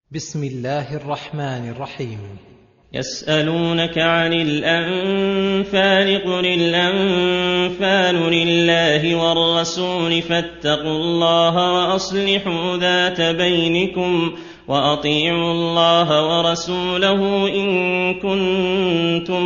بسم الله الرحمن الرحيم. يسألونك عن الأنفال قل الأنفال لله والرسول فاتقوا الله وأصلحوا ذات بينكم وأطيعوا الله ورسوله إن كنتم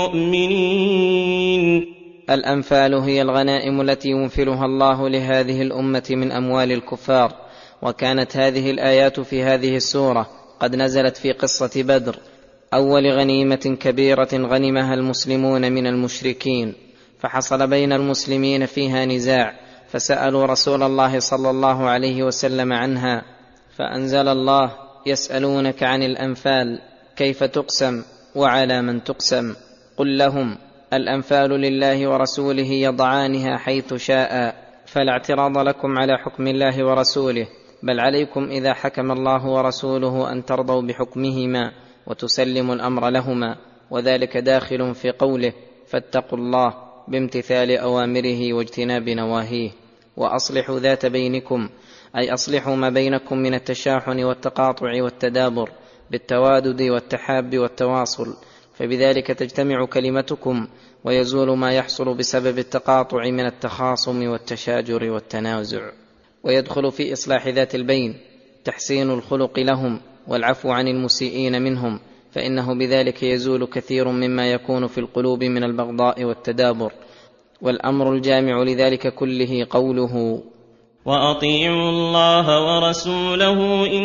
مؤمنين. الأنفال هي الغنائم التي ينفلها الله لهذه الأمة من أموال الكفار، وكانت هذه الآيات في هذه السورة قد نزلت في قصة بدر، أول غنيمة كبيرة غنمها المسلمون من المشركين، فحصل بين المسلمين فيها نزاع، فسألوا رسول الله صلى الله عليه وسلم عنها، فأنزل الله: يسألونك عن الأنفال كيف تقسم وعلى من تقسم؟ قل لهم: الأنفال لله ورسوله يضعانها حيث شاء، فلا اعتراض لكم على حكم الله ورسوله، بل عليكم إذا حكم الله ورسوله أن ترضوا بحكمهما وتسلموا الأمر لهما، وذلك داخل في قوله: فاتقوا الله بامتثال أوامره واجتناب نواهيه. وأصلحوا ذات بينكم، أي أصلحوا ما بينكم من التشاحن والتقاطع والتدابر بالتوادد والتحاب والتواصل، فبذلك تجتمع كلمتكم ويزول ما يحصل بسبب التقاطع من التخاصم والتشاجر والتنازع. ويدخل في إصلاح ذات البين تحسين الخلق لهم والعفو عن المسيئين منهم، فإنه بذلك يزول كثير مما يكون في القلوب من البغضاء والتدابر. والأمر الجامع لذلك كله قوله: وأطيعوا الله ورسوله إن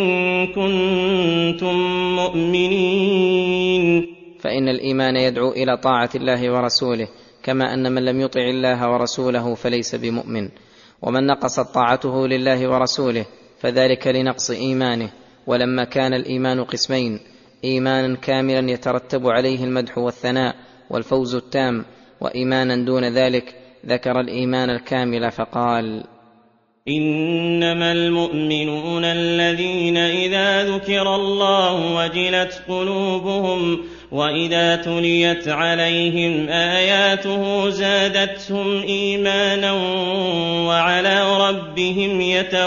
كنتم مؤمنين. فإن الإيمان يدعو إلى طاعة الله ورسوله، كما أن من لم يطع الله ورسوله فليس بمؤمن، ومن نقصت طاعته لله ورسوله فذلك لنقص إيمانه. ولما كان الإيمان قسمين: إيمانا كاملا يترتب عليه المدح والثناء والفوز التام، وإيمانا دون ذلك، ذكر الإيمان الكامل فقال: إنما المؤمنون الذين إذا ذكر الله وجلت قلوبهم وإذا تليت عليهم آياته زادتهم إيمانا وعلى ربهم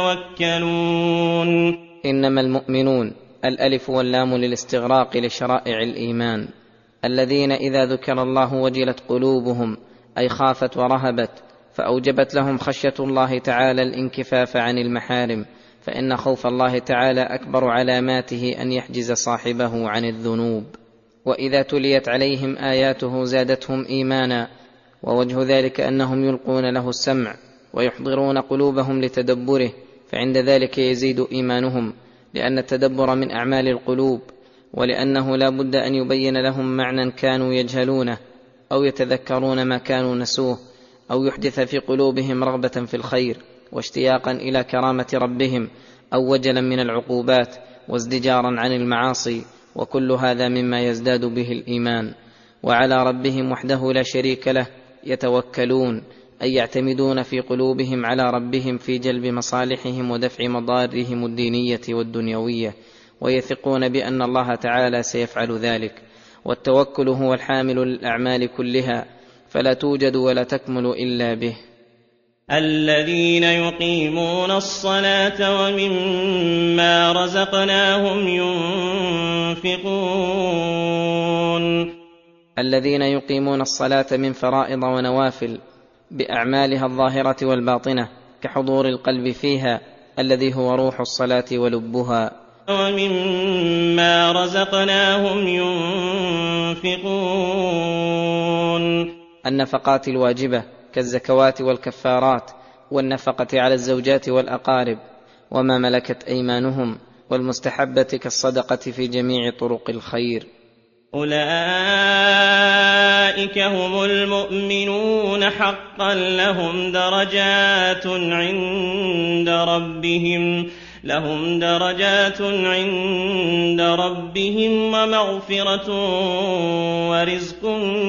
يتوكلون. إنما المؤمنون، الألف واللام للاستغراق لشرائع الإيمان، الذين إذا ذكر الله وجلت قلوبهم، أي خافت ورهبت، فأوجبت لهم خشية الله تعالى الانكفاف عن المحارم، فإن خوف الله تعالى أكبر علاماته أن يحجز صاحبه عن الذنوب. وإذا تليت عليهم آياته زادتهم إيمانا، ووجه ذلك أنهم يلقون له السمع ويحضرون قلوبهم لتدبره، فعند ذلك يزيد إيمانهم، لأن التدبر من أعمال القلوب، ولأنه لا بد أن يبين لهم معنى كانوا يجهلونه، أو يتذكرون ما كانوا نسوه، أو يحدث في قلوبهم رغبة في الخير واشتياقا إلى كرامة ربهم، أو وجلا من العقوبات وازدجارا عن المعاصي، وكل هذا مما يزداد به الإيمان. وعلى ربهم وحده لا شريك له يتوكلون، أي يعتمدون في قلوبهم على ربهم في جلب مصالحهم ودفع مضارهم الدينية والدنيوية، ويثقون بأن الله تعالى سيفعل ذلك. والتوكل هو الحامل للأعمال كلها، فلا توجد ولا تكمل إلا به. الذين يقيمون الصلاة ومما رزقناهم ينفقون. الذين يقيمون الصلاة من فرائض ونوافل بأعمالها الظاهرة والباطنة، كحضور القلب فيها الذي هو روح الصلاة ولبها. ومما رزقناهم ينفقون. النفقات الواجبة كالزكوات والكفارات، والنفقة على الزوجات والأقارب وما ملكت أيمانهم، والمستحبة كالصدقة في جميع طرق الخير. أولئك هم المؤمنون حقا، لهم درجات عند ربهم ومغفرة ورزق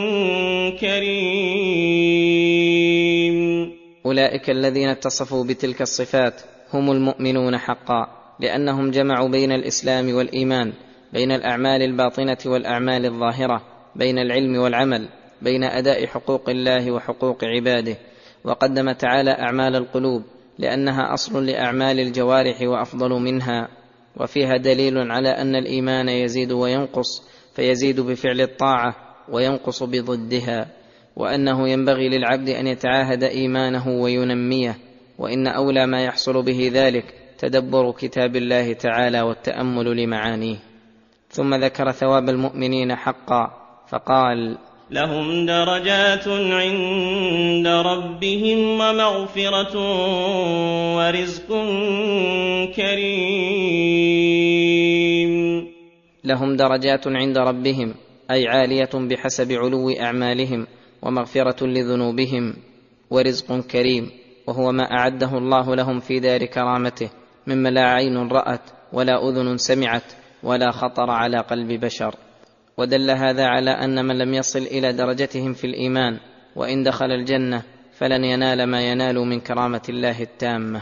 كريم. أولئك الذين اتصفوا بتلك الصفات هم المؤمنون حقا، لأنهم جمعوا بين الإسلام والإيمان، بين الأعمال الباطنة والأعمال الظاهرة، بين العلم والعمل، بين أداء حقوق الله وحقوق عباده. وقدم تعالى أعمال القلوب لأنها أصل لأعمال الجوارح وأفضل منها، وفيها دليل على أن الإيمان يزيد وينقص، فيزيد بفعل الطاعة وينقص بضدها، وأنه ينبغي للعبد أن يتعاهد إيمانه وينميه، وإن أولى ما يحصل به ذلك تدبر كتاب الله تعالى والتأمل لمعانيه. ثم ذكر ثواب المؤمنين حقا فقال: لهم درجات عند ربهم ومغفرة ورزق كريم. لهم درجات عند ربهم أي عالية بحسب علو أعمالهم، ومغفرة لذنوبهم، ورزق كريم وهو ما أعده الله لهم في دار كرامته مما لا عين رأت ولا أذن سمعت ولا خطر على قلب بشر. ودل هذا على أن من لم يصل إلى درجتهم في الإيمان وإن دخل الجنة فلن ينال ما ينال من كرامة الله التامة.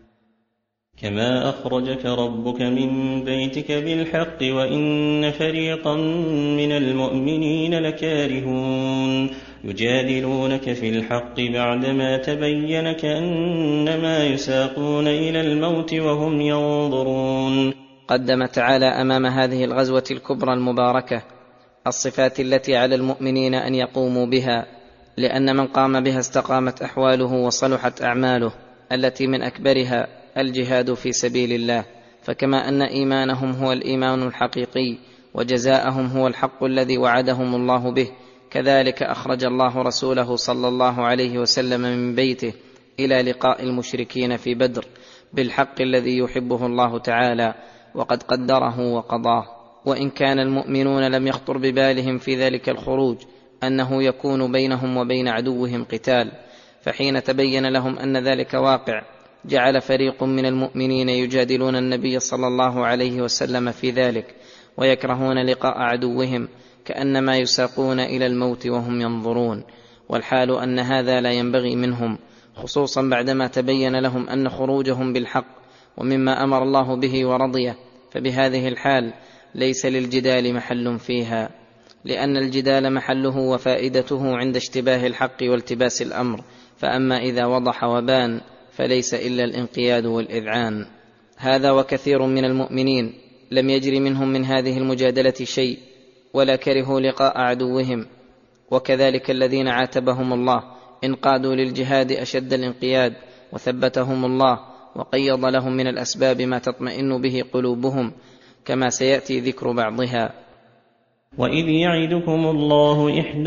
كما أخرجك ربك من بيتك بالحق وإن فريقا من المؤمنين لكارهون يجادلونك في الحق بعدما تبين كأنما يساقون إلى الموت وهم ينظرون. قدم تعالى أمام هذه الغزوة الكبرى المباركة الصفات التي على المؤمنين أن يقوموا بها، لأن من قام بها استقامت أحواله وصلحت أعماله، التي من أكبرها الجهاد في سبيل الله. فكما أن إيمانهم هو الإيمان الحقيقي وجزاءهم هو الحق الذي وعدهم الله به، كذلك أخرج الله رسوله صلى الله عليه وسلم من بيته إلى لقاء المشركين في بدر بالحق الذي يحبه الله تعالى وقد قدره وقضاه. وإن كان المؤمنون لم يخطر ببالهم في ذلك الخروج أنه يكون بينهم وبين عدوهم قتال، فحين تبين لهم أن ذلك واقع جعل فريق من المؤمنين يجادلون النبي صلى الله عليه وسلم في ذلك، ويكرهون لقاء عدوهم كأنما يساقون إلى الموت وهم ينظرون، والحال أن هذا لا ينبغي منهم، خصوصا بعدما تبين لهم أن خروجهم بالحق ومما أمر الله به ورضيه، فبهذه الحال ليس للجدال محل فيها، لأن الجدال محله وفائدته عند اشتباه الحق والتباس الأمر، فأما إذا وضح وبان فليس إلا الانقياد والإذعان. هذا وكثير من المؤمنين لم يجر منهم من هذه المجادلة شيء ولا كرهوا لقاء عدوهم، وكذلك الذين عاتبهم الله انقادوا للجهاد أشد الانقياد، وثبتهم الله وقيض لهم من الأسباب ما تطمئن به قلوبهم، كما سيأتي ذكر بعضها. وإذ يعدكم الله إحدى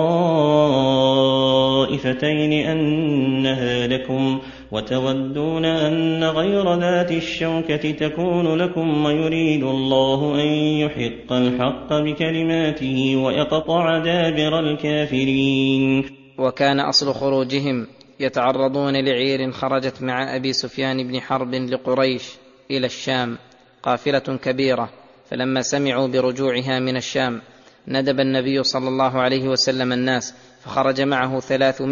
الطائفتين أنها لكم وتودون أن غير ذات الشوكة تكون لكم ويريد الله أن يحق الحق بكلماته ويقطع دابر الكافرين. وكان أصل خروجهم يتعرضون لعير خرجت مع أبي سفيان بن حرب لقريش إلى الشام قافلة كبيرة، فلما سمعوا برجوعها من الشام ندب النبي صلى الله عليه وسلم الناس، فخرج معه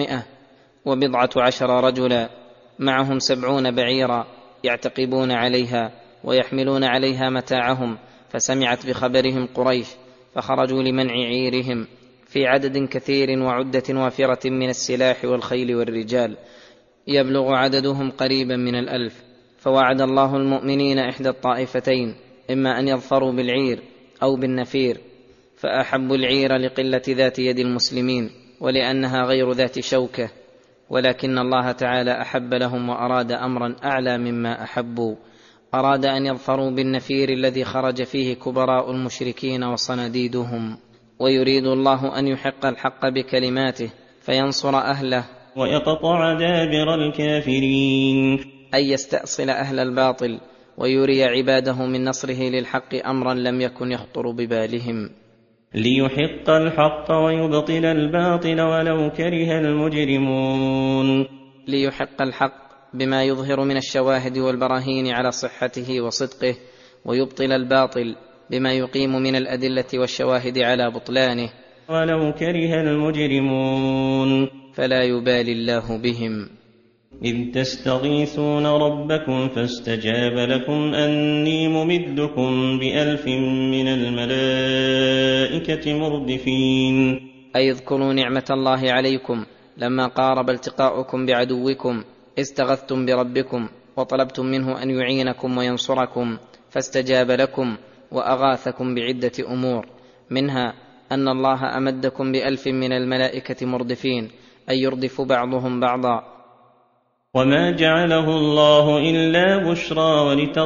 310 رجلا معهم 70 بعيرا يعتقبون عليها ويحملون عليها متاعهم، فسمعت بخبرهم قريش فخرجوا لمنع عيرهم في عدد كثير وعدة وافرة من السلاح والخيل والرجال، يبلغ عددهم قريبا من 1000. فوعد الله المؤمنين إحدى الطائفتين، إما أن يظفروا بالعير أو بالنفير، فأحبوا العير لقلة ذات يد المسلمين ولأنها غير ذات شوكة، ولكن الله تعالى أحب لهم وأراد أمرا أعلى مما أحبوا، أراد أن يظفروا بالنفير الذي خرج فيه كبراء المشركين وصناديدهم، ويريد الله أن يحق الحق بكلماته فينصر أهله ويقطع دابر الكافرين، أن يستأصل أهل الباطل ويري عباده من نصره للحق أمرا لم يكن يخطر ببالهم، ليحق الحق ويبطل الباطل ولو كره المجرمون. ليحق الحق بما يظهر من الشواهد والبراهين على صحته وصدقه، ويبطل الباطل بما يقيم من الأدلة والشواهد على بطلانه، ولو كره المجرمون. فلا يبالي الله بهم. إذ تستغيثون ربكم فاستجاب لكم أني ممدكم ب1000 من الملائكة مردفين. أي اذكروا نعمة الله عليكم لما قارب التقاؤكم بعدوكم، استغثتم بربكم وطلبتم منه أن يعينكم وينصركم، فاستجاب لكم وأغاثكم بعدة أمور، منها أن الله أمدكم ب1000 من الملائكة مردفين، أي يردف بعضهم بعضا. وما جعله الله إلا بشرى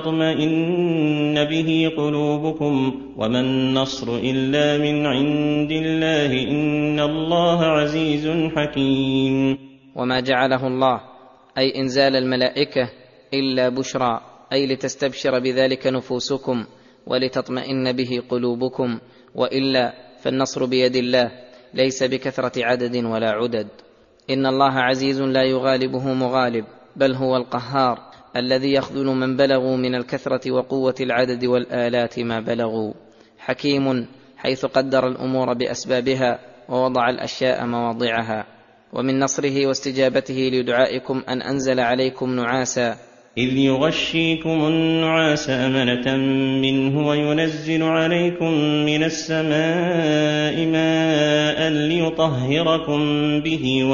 ولتطمئن به قلوبكم، وما النصر إلا من عند الله، إن الله عزيز حكيم. وما جعله الله أي إنزال الملائكة إلا بشرى، أي لتستبشر بذلك نفوسكم ولتطمئن به قلوبكم، وإلا فالنصر بيد الله ليس بكثرة عدد ولا عدد. إن الله عزيز لا يغالبه مغالب، بل هو القهار الذي يخذل من بلغوا من الكثرة وقوة العدد والآلات ما بلغوا. حكيم حيث قدر الأمور بأسبابها ووضع الأشياء مواضعها. ومن نصره واستجابته لدعائكم أن أنزل عليكم نعاسا، إذ يغشيكم النعاس أمنة منه وينزل عليكم من السماء ماء ليطهركم به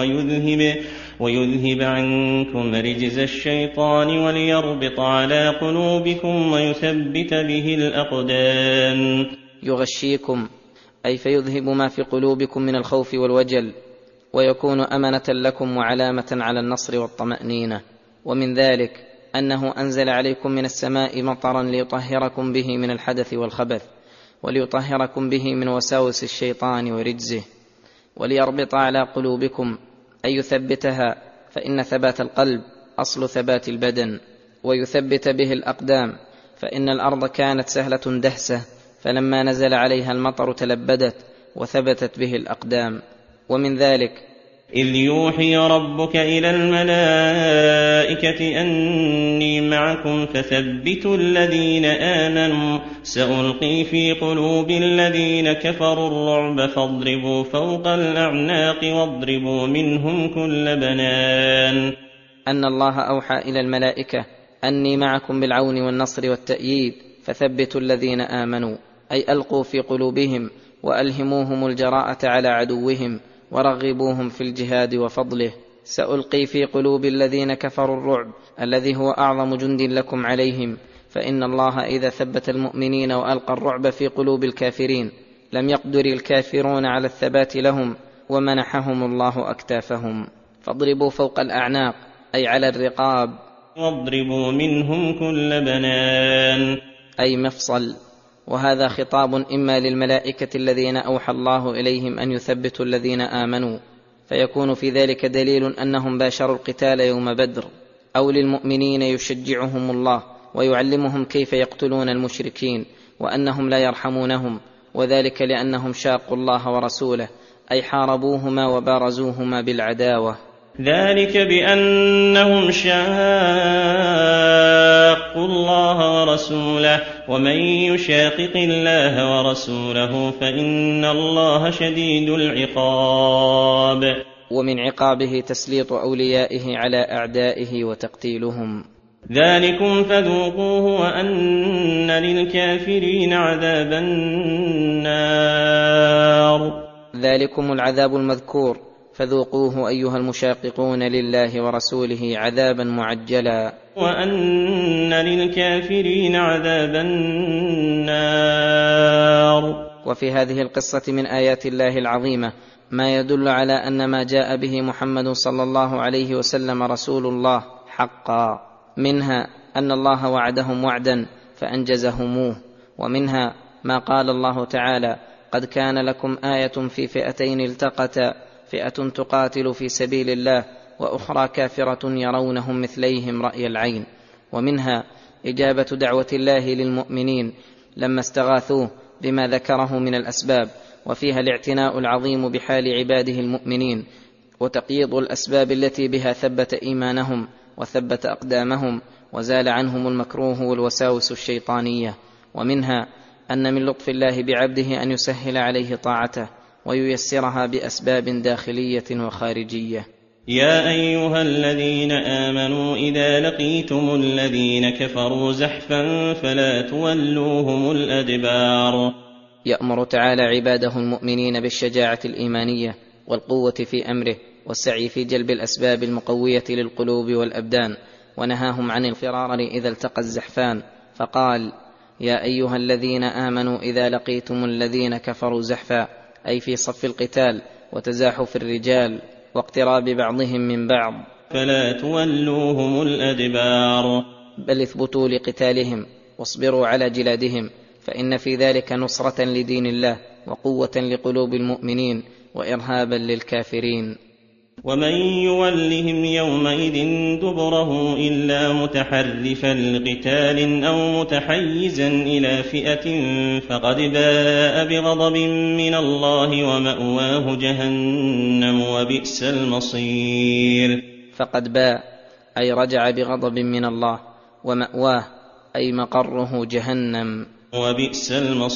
ويذهب عنكم رجز الشيطان وليربط على قلوبكم ويثبت به الأقدام. يغشيكم أي فيذهب ما في قلوبكم من الخوف والوجل، ويكون أمنة لكم وعلامة على النصر والطمأنينة. ومن ذلك أنه أنزل عليكم من السماء مطرا ليطهركم به من الحدث والخبث، وليطهركم به من وساوس الشيطان ورجزه، وليربط على قلوبكم أي يثبتها، فإن ثبات القلب أصل ثبات البدن، ويثبت به الأقدام، فإن الأرض كانت سهلة دهسة، فلما نزل عليها المطر تلبدت وثبتت به الأقدام. ومن ذلك إذ يوحي ربك إلى الملائكة أني معكم فثبتوا الذين آمنوا، سألقي في قلوب الذين كفروا الرعب فاضربوا فوق الأعناق واضربوا منهم كل بنان. أن الله أوحى إلى الملائكة أني معكم بالعون والنصر والتأييد، فثبتوا الذين آمنوا، أي ألقوا في قلوبهم وألهموهم الجراءة على عدوهم ورغبوهم في الجهاد وفضله. سألقي في قلوب الذين كفروا الرعب الذي هو أعظم جند لكم عليهم، فإن الله إذا ثبت المؤمنين وألقى الرعب في قلوب الكافرين لم يقدر الكافرون على الثبات لهم، ومنحهم الله أكتافهم. فاضربوا فوق الأعناق أي على الرقاب، واضربوا منهم كل بنان أي مفصل. وهذا خطاب إما للملائكة الذين أوحى الله إليهم أن يثبتوا الذين آمنوا، فيكون في ذلك دليل أنهم باشروا القتال يوم بدر، أو للمؤمنين يشجعهم الله ويعلمهم كيف يقتلون المشركين وأنهم لا يرحمونهم، وذلك لأنهم شاقوا الله ورسوله، أي حاربوهما وبارزوهما بالعداوة. ذلك بأنهم شاقوا الله ورسوله، ومن يشاقق الله ورسوله فإن الله شديد العقاب. ومن عقابه تسليط أوليائه على أعدائه وتقتيلهم. ذلكم فذوقوه وأن للكافرين عذاب النار. ذلكم العذاب المذكور، فذوقوه أيها المشاققون لله ورسوله عذابا معجلا. وأن للكافرين عذاب النار. وفي هذه القصة من آيات الله العظيمة ما يدل على أن ما جاء به محمد صلى الله عليه وسلم رسول الله حقا، منها أن الله وعدهم وعدا فأنجزهموه، ومنها ما قال الله تعالى: قد كان لكم آية في فئتين التقتا، فئة تقاتل في سبيل الله وأخرى كافرة يرونهم مثليهم رأي العين. ومنها إجابة دعوة الله للمؤمنين لما استغاثوه بما ذكره من الأسباب، وفيها الاعتناء العظيم بحال عباده المؤمنين، وتقييض الأسباب التي بها ثبت إيمانهم وثبت أقدامهم وزال عنهم المكروه والوساوس الشيطانية. ومنها أن من لطف الله بعبده أن يسهل عليه طاعته وييسرها بأسباب داخلية وخارجية. يا أيها الذين آمنوا إذا لقيتم الذين كفروا زحفا فلا تولوهم الأدبار. يأمر تعالى عباده المؤمنين بالشجاعة الإيمانية والقوة في أمره والسعي في جلب الأسباب المقوية للقلوب والأبدان، ونهاهم عن الفرار إذا التقى الزحفان، فقال: يا أيها الذين آمنوا إذا لقيتم الذين كفروا زحفا، أي في صف القتال وتزاحف الرجال واقتراب بعضهم من بعض، فلا تولوهم الأدبار، بل اثبتوا لقتالهم واصبروا على جلادهم، فإن في ذلك نصرة لدين الله وقوة لقلوب المؤمنين وإرهابا للكافرين. ومن يولهم يومئذ دبره إلا متحرفا لقتال أو متحيزا إلى فئة فقد باء بغضب من الله ومأواه جهنم وبئس المصير. فقد باء أي رجع بغضب من الله، ومأواه أي مقره جهنم، وبئس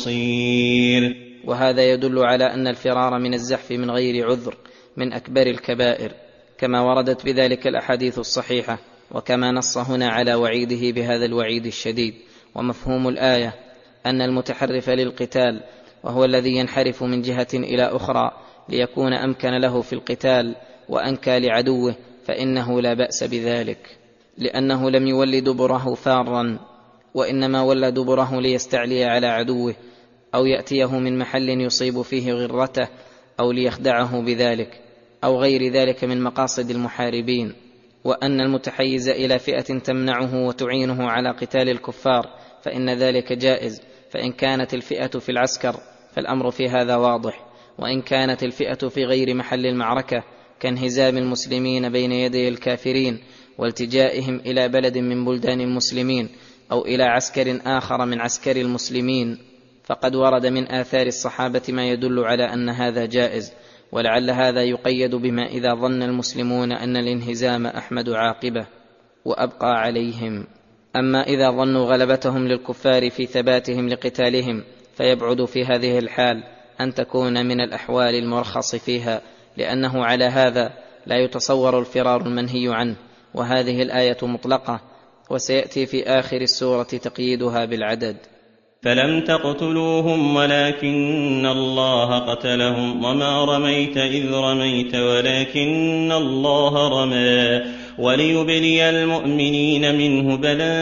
المصير. وهذا يدل على أن الفرار من الزحف من غير عذر من أكبر الكبائر، كما وردت بذلك الأحاديث الصحيحة، وكما نص هنا على وعيده بهذا الوعيد الشديد. ومفهوم الآية أن المتحرف للقتال وهو الذي ينحرف من جهة إلى أخرى ليكون أمكن له في القتال وأنكى لعدوه، فإنه لا بأس بذلك، لأنه لم يول دبره فارا، وإنما ولى دبره ليستعلي على عدوه أو يأتيه من محل يصيب فيه غرته أو ليخدعه بذلك أو غير ذلك من مقاصد المحاربين. وأن المتحيز إلى فئة تمنعه وتعينه على قتال الكفار فإن ذلك جائز، فإن كانت الفئة في العسكر فالأمر في هذا واضح، وإن كانت الفئة في غير محل المعركة كانهزام المسلمين بين يدي الكافرين والتجائهم إلى بلد من بلدان المسلمين أو إلى عسكر آخر من عسكر المسلمين، فقد ورد من آثار الصحابة ما يدل على أن هذا جائز، ولعل هذا يقيد بما إذا ظن المسلمون أن الانهزام أحمد عاقبة وأبقى عليهم. أما إذا ظنوا غلبتهم للكفار في ثباتهم لقتالهم فيبعد في هذه الحال أن تكون من الأحوال المرخص فيها، لأنه على هذا لا يتصور الفرار المنهي عنه، وهذه الآية مطلقة، وسيأتي في آخر السورة تقييدها بالعدد. فلم تقتلوهم ولكن الله قتلهم وما رميت إذ رميت ولكن الله رمى وليبلي المؤمنين منه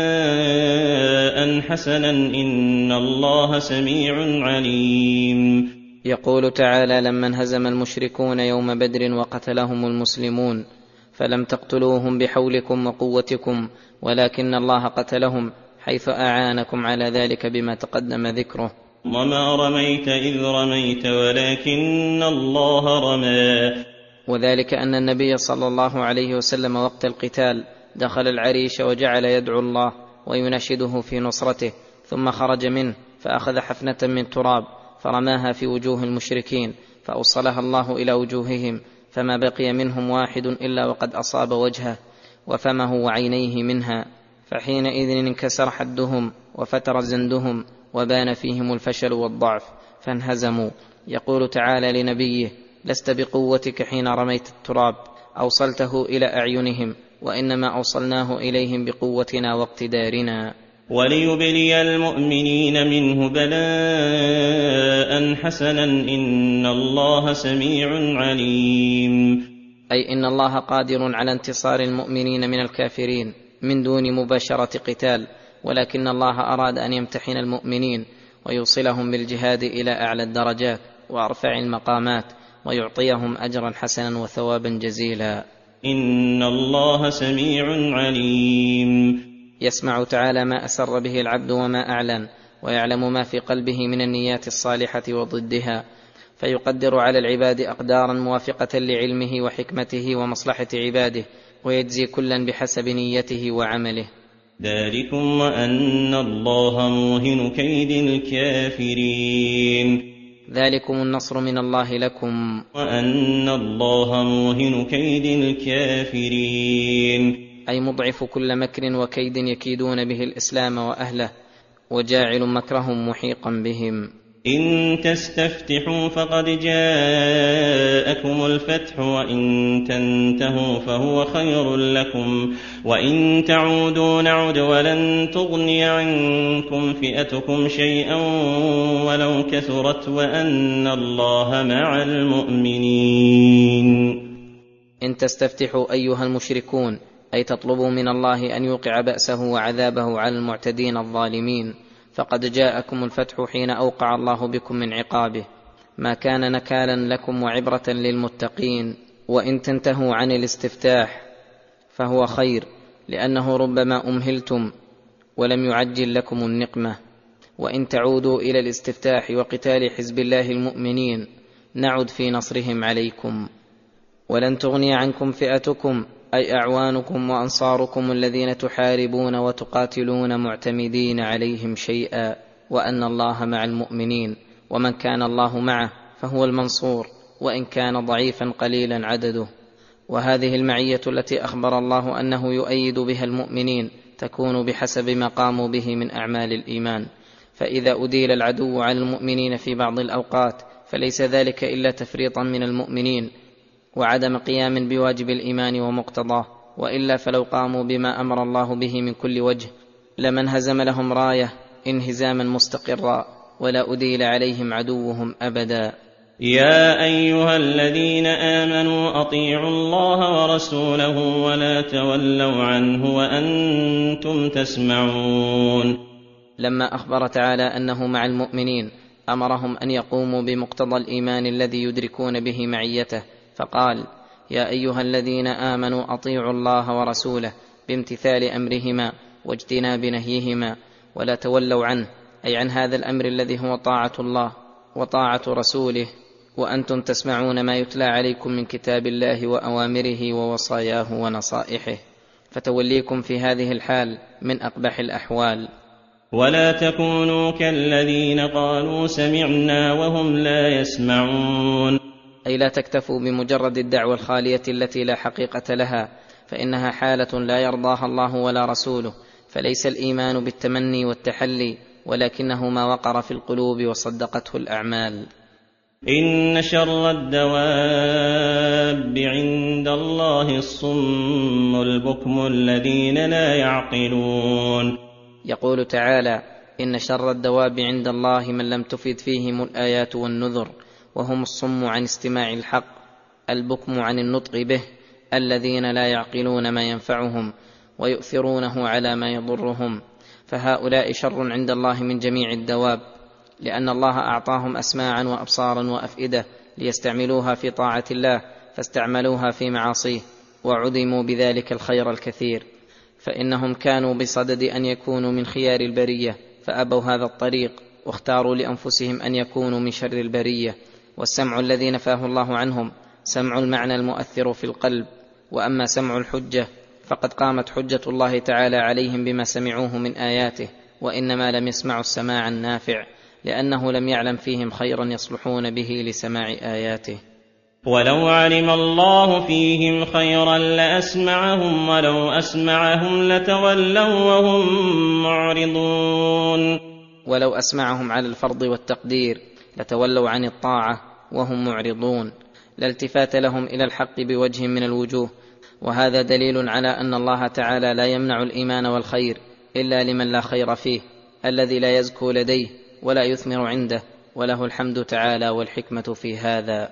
بلاء حسنا إن الله سميع عليم. يقول تعالى: لما انهزم المشركون يوم بدر وقتلهم المسلمون فلم تقتلوهم بحولكم وقوتكم ولكن الله قتلهم حيث أعانكم على ذلك بما تقدم ذكره. وما رميت إذ رميت ولكن الله رمى، وذلك أن النبي صلى الله عليه وسلم وقت القتال دخل العريش وجعل يدعو الله ويناشده في نصرته، ثم خرج منه فأخذ حفنة من تراب فرماها في وجوه المشركين فأوصلها الله إلى وجوههم، فما بقي منهم واحد إلا وقد أصاب وجهه وفمه وعينيه منها، فحينئذ انكسر حدهم وفتر زندهم وبان فيهم الفشل والضعف فانهزموا. يقول تعالى لنبيه: لست بقوتك حين رميت التراب أوصلته إلى أعينهم، وإنما أوصلناه إليهم بقوتنا واقتدارنا. وليبلي المؤمنين منه بلاء حسنا إن الله سميع عليم، أي إن الله قادر على انتصار المؤمنين من الكافرين من دون مباشرة قتال، ولكن الله أراد أن يمتحن المؤمنين ويوصلهم بالجهاد إلى أعلى الدرجات وأرفع المقامات ويعطيهم أجرا حسنا وثوابا جزيلا. إن الله سميع عليم، يسمع تعالى ما أسر به العبد وما أعلن، ويعلم ما في قلبه من النيات الصالحة وضدها، فيقدر على العباد أقدارا موافقة لعلمه وحكمته ومصلحة عباده، ويجزي كلا بحسب نيته وعمله. ذلكم وأن الله موهن كيد الكافرين. ذلكم النصر من الله لكم، وأن الله موهن كيد الكافرين، أي مضعف كل مكر وكيد يكيدون به الإسلام وأهله، وجاعل مكرهم محيقا بهم. إن تستفتحوا فقد جاءكم الفتح وإن تنتهوا فهو خير لكم وإن تعودوا نعد ولن تغني عنكم فئتكم شيئا ولو كثرت وأن الله مع المؤمنين. إن تستفتحوا أيها المشركون، أي تطلبوا من الله أن يوقع بأسه وعذابه على المعتدين الظالمين، فقد جاءكم الفتح حين أوقع الله بكم من عقابه، ما كان نكالا لكم وعبرة للمتقين. وإن تنتهوا عن الاستفتاح فهو خير، لأنه ربما أمهلتم ولم يعجل لكم النقمة. وإن تعودوا إلى الاستفتاح وقتال حزب الله المؤمنين نعد في نصرهم عليكم. ولن تغني عنكم فئتكم أي أعوانكم وأنصاركم الذين تحاربون وتقاتلون معتمدين عليهم شيئا، وأن الله مع المؤمنين، ومن كان الله معه فهو المنصور، وإن كان ضعيفا قليلا عدده. وهذه المعية التي أخبر الله أنه يؤيد بها المؤمنين تكون بحسب ما قاموا به من أعمال الإيمان. فإذا أديل العدو على المؤمنين في بعض الأوقات فليس ذلك إلا تفريطا من المؤمنين وعدم قيام بواجب الإيمان ومقتضاه، وإلا فلو قاموا بما أمر الله به من كل وجه لمن هزم لهم راية انهزاما مستقرا، ولا أديل عليهم عدوهم أبدا. يا أيها الذين آمنوا أطيعوا الله ورسوله ولا تولوا عنه وأنتم تسمعون. لما أخبر تعالى أنه مع المؤمنين أمرهم أن يقوموا بمقتضى الإيمان الذي يدركون به معيته، فقال: يا أيها الذين آمنوا أطيعوا الله ورسوله بامتثال أمرهما واجتناب نهيهما، ولا تولوا عنه، أي عن هذا الأمر الذي هو طاعة الله وطاعة رسوله، وأنتم تسمعون ما يتلى عليكم من كتاب الله وأوامره ووصاياه ونصائحه، فتوليكم في هذه الحال من أقبح الأحوال. ولا تكونوا كالذين قالوا سمعنا وهم لا يسمعون، أي لا تكتفوا بمجرد الدعوة الخالية التي لا حقيقة لها، فإنها حالة لا يرضاها الله ولا رسوله، فليس الإيمان بالتمني والتحلي، ولكنه ما وقر في القلوب وصدقته الأعمال. إن شر الدواب عند الله الصم البكم الذين لا يعقلون. يقول تعالى: إن شر الدواب عند الله من لم تفد فيهم الآيات والنذر، وهم الصم عن استماع الحق، البكم عن النطق به، الذين لا يعقلون ما ينفعهم ويؤثرونه على ما يضرهم، فهؤلاء شر عند الله من جميع الدواب، لأن الله أعطاهم أسماعا وأبصارا وأفئدة ليستعملوها في طاعة الله، فاستعملوها في معاصيه وعدموا بذلك الخير الكثير، فإنهم كانوا بصدد أن يكونوا من خيار البرية فأبوا هذا الطريق، واختاروا لأنفسهم أن يكونوا من شر البرية. والسمع الذي نفاه الله عنهم سمع المعنى المؤثر في القلب، وأما سمع الحجة فقد قامت حجة الله تعالى عليهم بما سمعوه من آياته، وإنما لم يسمعوا السماع النافع، لأنه لم يعلم فيهم خيرا يصلحون به لسماع آياته. ولو علم الله فيهم خيرا لأسمعهم، ولو أسمعهم لتولوا وهم معرضون. ولو أسمعهم على الفرض والتقدير لتولوا عن الطاعة وهم معرضون، لا التفات لهم إلى الحق بوجه من الوجوه. وهذا دليل على أن الله تعالى لا يمنع الإيمان والخير إلا لمن لا خير فيه، الذي لا يزكو لديه ولا يثمر عنده، وله الحمد تعالى والحكمة في هذا.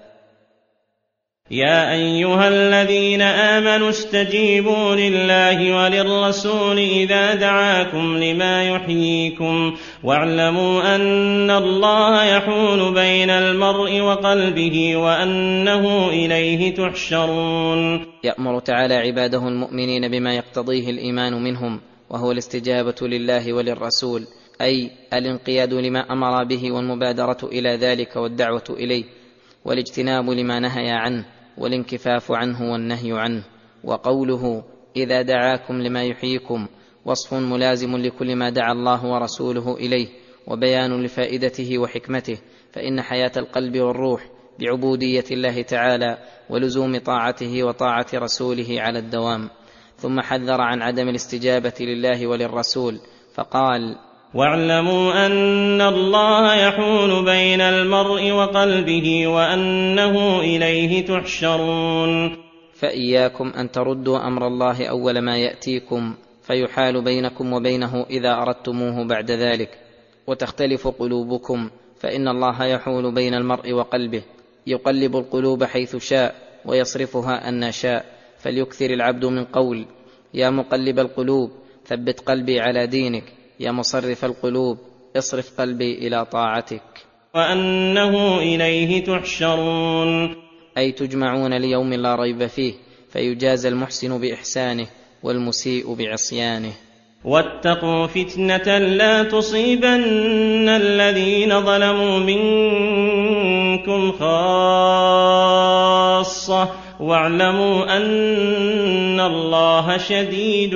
يا أيها الذين آمنوا استجيبوا لله وللرسول إذا دعاكم لما يحييكم، واعلموا أن الله يحول بين المرء وقلبه وأنه إليه تحشرون. يأمر تعالى عباده المؤمنين بما يقتضيه الإيمان منهم، وهو الاستجابة لله وللرسول، أي الانقياد لما أمر به والمبادرة إلى ذلك والدعوة إليه، والاجتناب لما نهى عنه والانكفاف عنه والنهي عنه. وقوله إذا دعاكم لما يحييكم وصف ملازم لكل ما دعا الله ورسوله إليه، وبيان لفائدته وحكمته، فإن حياة القلب والروح بعبودية الله تعالى ولزوم طاعته وطاعة رسوله على الدوام. ثم حذر عن عدم الاستجابة لله وللرسول فقال: واعلموا أن الله يحول بين المرء وقلبه وأنه إليه تحشرون. فإياكم أن تردوا أمر الله أول ما يأتيكم، فيحال بينكم وبينه إذا أردتموه بعد ذلك، وتختلف قلوبكم، فإن الله يحول بين المرء وقلبه، يقلب القلوب حيث شاء ويصرفها أن شاء. فليكثر العبد من قول: يا مقلب القلوب ثبت قلبي على دينك، يا مصرف القلوب اصرف قلبي إلى طاعتك. وأنه إليه تحشرون، أي تجمعون ليوم لا ريب فيه، فيجازى المحسن بإحسانه والمسيء بعصيانه. واتقوا فتنة لا تصيبن الذين ظلموا منكم خاصة واعلموا أن الله شديد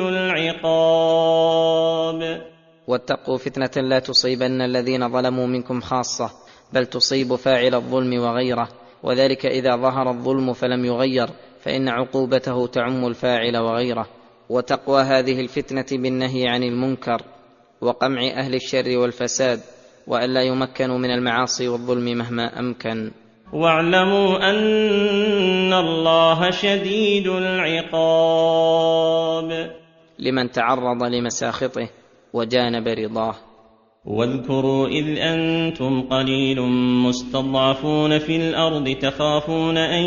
العقاب. واتقوا فتنة لا تصيبن الذين ظلموا منكم خاصة، بل تصيب فاعل الظلم وغيره، وذلك إذا ظهر الظلم فلم يغير، فإن عقوبته تعم الفاعل وغيره. وتقوى هذه الفتنة بالنهي عن المنكر وقمع أهل الشر والفساد، وألا يمكنوا من المعاصي والظلم مهما أمكن. واعلموا أن الله شديد العقاب لمن تعرض لمساخطه وجانب رضاه. واذكروا إذ أنتم قليل مستضعفون في الأرض تخافون أن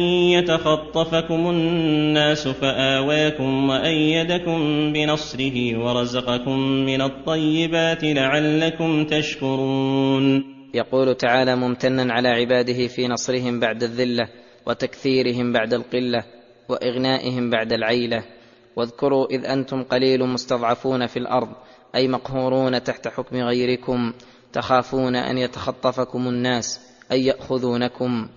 يتخطفكم الناس فآواكم وأيدكم بنصره ورزقكم من الطيبات لعلكم تشكرون. يقول تعالى ممتنا على عباده في نصرهم بعد الذلة وتكثيرهم بعد القلة وإغنائهم بعد العيلة. واذكروا إذ أنتم قليل مستضعفون في الأرض، أي مقهورون تحت حكم غيركم، تخافون أن يتخطفكم الناس أي يأخذونكم،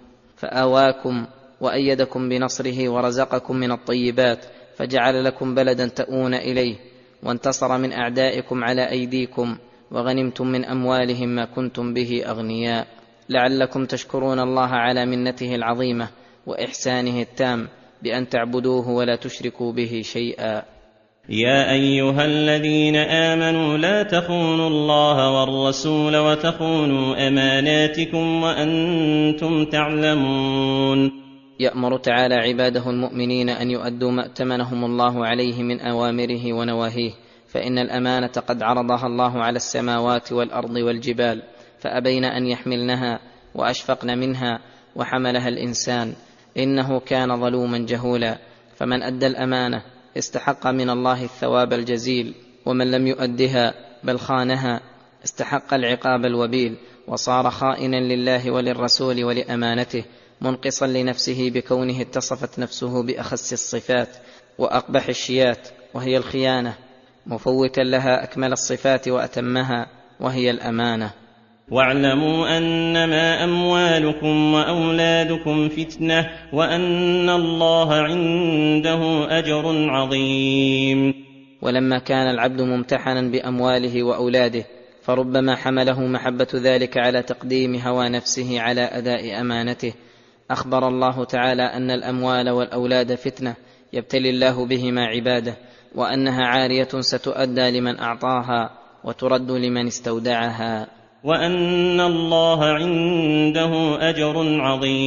فآواكم وأيدكم بنصره ورزقكم من الطيبات، فجعل لكم بلدا تؤون إليه، وانتصر من أعدائكم على أيديكم، وغنمتم من أموالهم ما كنتم به أغنياء، لعلكم تشكرون الله على منته العظيمة وإحسانه التام بأن تعبدوه ولا تشركوا به شيئا. يا أيها الذين آمنوا لا تخونوا الله والرسول وتخونوا أماناتكم وأنتم تعلمون. يأمر تعالى عباده المؤمنين أن يؤدوا ما ائتمنهم الله عليه من أوامره ونواهيه، فإن الأمانة قد عرضها الله على السماوات والأرض والجبال، فأبين أن يحملنها وأشفقن منها، وحملها الإنسان إنه كان ظلوما جهولا. فمن أدى الأمانة استحق من الله الثواب الجزيل، ومن لم يؤدها بل خانها استحق العقاب الوبيل، وصار خائنا لله وللرسول ولأمانته، منقصا لنفسه بكونه اتصفت نفسه بأخس الصفات وأقبح الشيات وهي الخيانة، مفوتا لها أكمل الصفات وأتمها وهي الأمانة. واعلموا أنما أموالكم وأولادكم فتنة وأن الله عنده أجر عظيم. ولما كان العبد ممتحنا بأمواله وأولاده، فربما حمله محبة ذلك على تقديم هوى نفسه على أداء أمانته. أخبر الله تعالى أن الأموال والأولاد فتنة يبتلي الله بهما عباده، وأنها عارية ستؤدى لمن أعطاها وترد لمن استودعها، وأن الله عنده أجر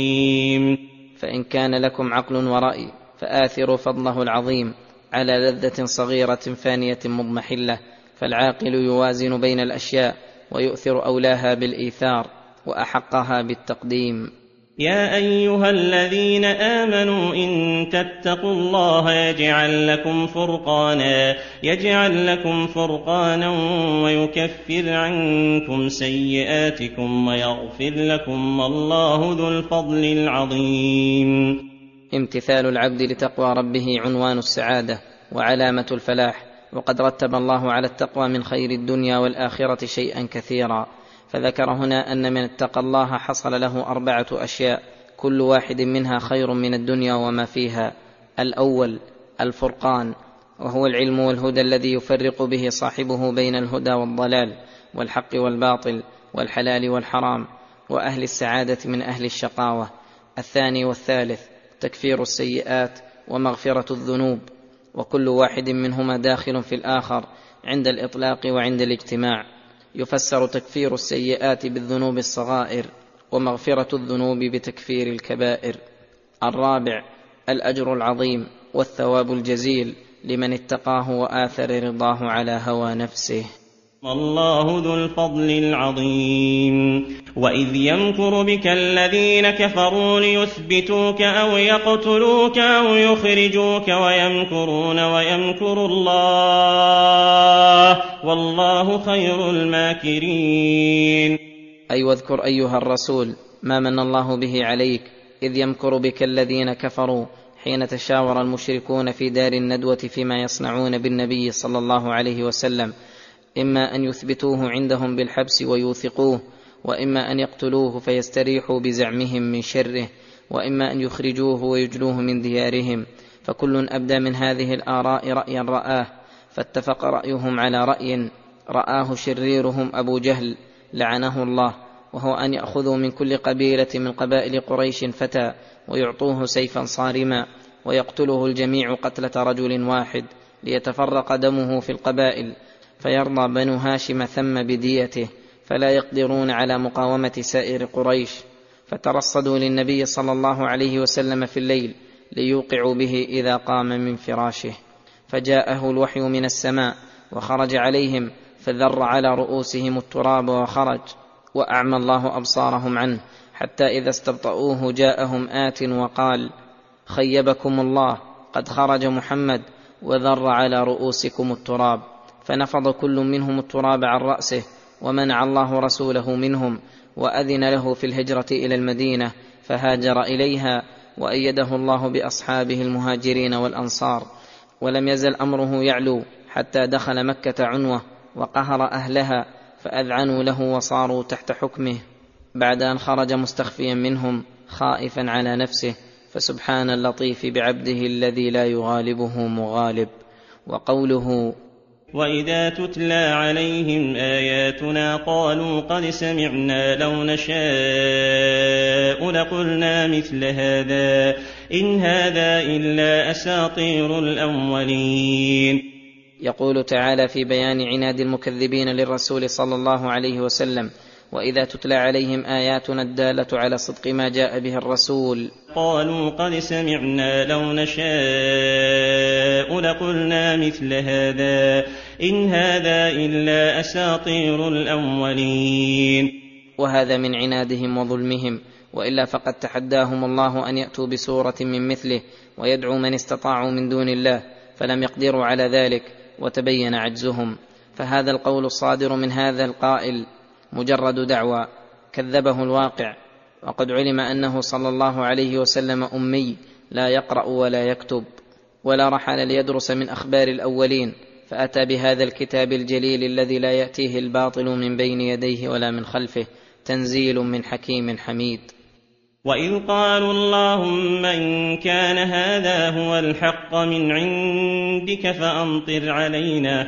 عظيم. فإن كان لكم عقل ورأي فآثروا فضله العظيم على لذة صغيرة فانية مضمحلة، فالعاقل يوازن بين الأشياء ويؤثر أولاها بالإيثار وأحقها بالتقديم. يا أيها الذين آمنوا إن تتقوا الله يجعل لكم فرقانا ويكفر عنكم سيئاتكم ويغفر لكم والله ذو الفضل العظيم. امتثال العبد لتقوى ربه عنوان السعادة وعلامة الفلاح، وقد رتب الله على التقوى من خير الدنيا والآخرة شيئا كثيرا، فذكر هنا أن من اتقى الله حصل له 4 أشياء كل واحد منها خير من الدنيا وما فيها. الأول الفرقان، وهو العلم والهدى الذي يفرق به صاحبه بين الهدى والضلال والحق والباطل والحلال والحرام وأهل السعادة من أهل الشقاوة. الثاني والثالث تكفير السيئات ومغفرة الذنوب، وكل واحد منهما داخل في الآخر عند الإطلاق وعند الاجتماع. يفسر تكفير السيئات بالذنوب الصغائر، ومغفرة الذنوب بتكفير الكبائر. الرابع الأجر العظيم والثواب الجزيل لمن اتقاه وآثر رضاه على هوى نفسه. والله ذو الفضل العظيم. وإذ يمكر بك الذين كفروا ليثبتوك أو يقتلوك أو يخرجوك ويمكرون ويمكر الله والله خير الماكرين. أي واذكر أيها الرسول ما من الله به عليك إذ يمكر بك الذين كفروا حين تشاور المشركون في دار الندوة فيما يصنعون بالنبي صلى الله عليه وسلم، إما أن يثبتوه عندهم بالحبس ويوثقوه، وإما أن يقتلوه فيستريحوا بزعمهم من شره، وإما أن يخرجوه ويجلوه من ديارهم، فكل أبدى من هذه الآراء رأيا رآه، فاتفق رأيهم على رأي رآه شريرهم أبو جهل لعنه الله، وهو أن يأخذوا من كل قبيلة من قبائل قريش فتى ويعطوه سيفا صارما ويقتله الجميع قتلة رجل واحد ليتفرق دمه في القبائل، فيرضى بنو هاشم ثم بديته، فلا يقدرون على مقاومة سائر قريش، فترصدوا للنبي صلى الله عليه وسلم في الليل ليوقعوا به إذا قام من فراشه، فجاءه الوحي من السماء وخرج عليهم فذر على رؤوسهم التراب وخرج، وأعمى الله أبصارهم عنه، حتى إذا استبطؤوه جاءهم آت وقال: خيبكم الله، قد خرج محمد وذر على رؤوسكم التراب، فنفض كل منهم التراب عن رأسه، ومنع الله رسوله منهم، وأذن له في الهجرة إلى المدينة فهاجر إليها، وأيده الله بأصحابه المهاجرين والأنصار، ولم يزل أمره يعلو حتى دخل مكة عنوة وقهر أهلها، فأذعنوا له وصاروا تحت حكمه، بعد أن خرج مستخفيا منهم خائفا على نفسه، فسبحان اللطيف بعبده الذي لا يغالبه مغالب. وقوله: وإذا تتلى عليهم آياتنا قالوا قد سمعنا لو نشاء لقلنا مثل هذا إن هذا إلا أساطير الأولين. يقول تعالى في بيان عناد المكذبين للرسول صلى الله عليه وسلم: وإذا تتلى عليهم آياتنا الدالة على صدق ما جاء به الرسول قالوا قد سمعنا لو نشاء لقلنا مثل هذا إن هذا إلا أساطير الأولين. وهذا من عنادهم وظلمهم، وإلا فقد تحداهم الله أن يأتوا بسورة من مثله ويدعو من استطاعوا من دون الله، فلم يقدروا على ذلك وتبين عجزهم، فهذا القول الصادر من هذا القائل مجرد دعوى كذبه الواقع، وقد علم أنه صلى الله عليه وسلم أمي لا يقرأ ولا يكتب ولا رحل ليدرس من أخبار الأولين، فأتى بهذا الكتاب الجليل الذي لا يأتيه الباطل من بين يديه ولا من خلفه، تنزيل من حكيم حميد. وإذ قالوا اللهم إن كان هذا هو الحق من عندك فأمطر علينا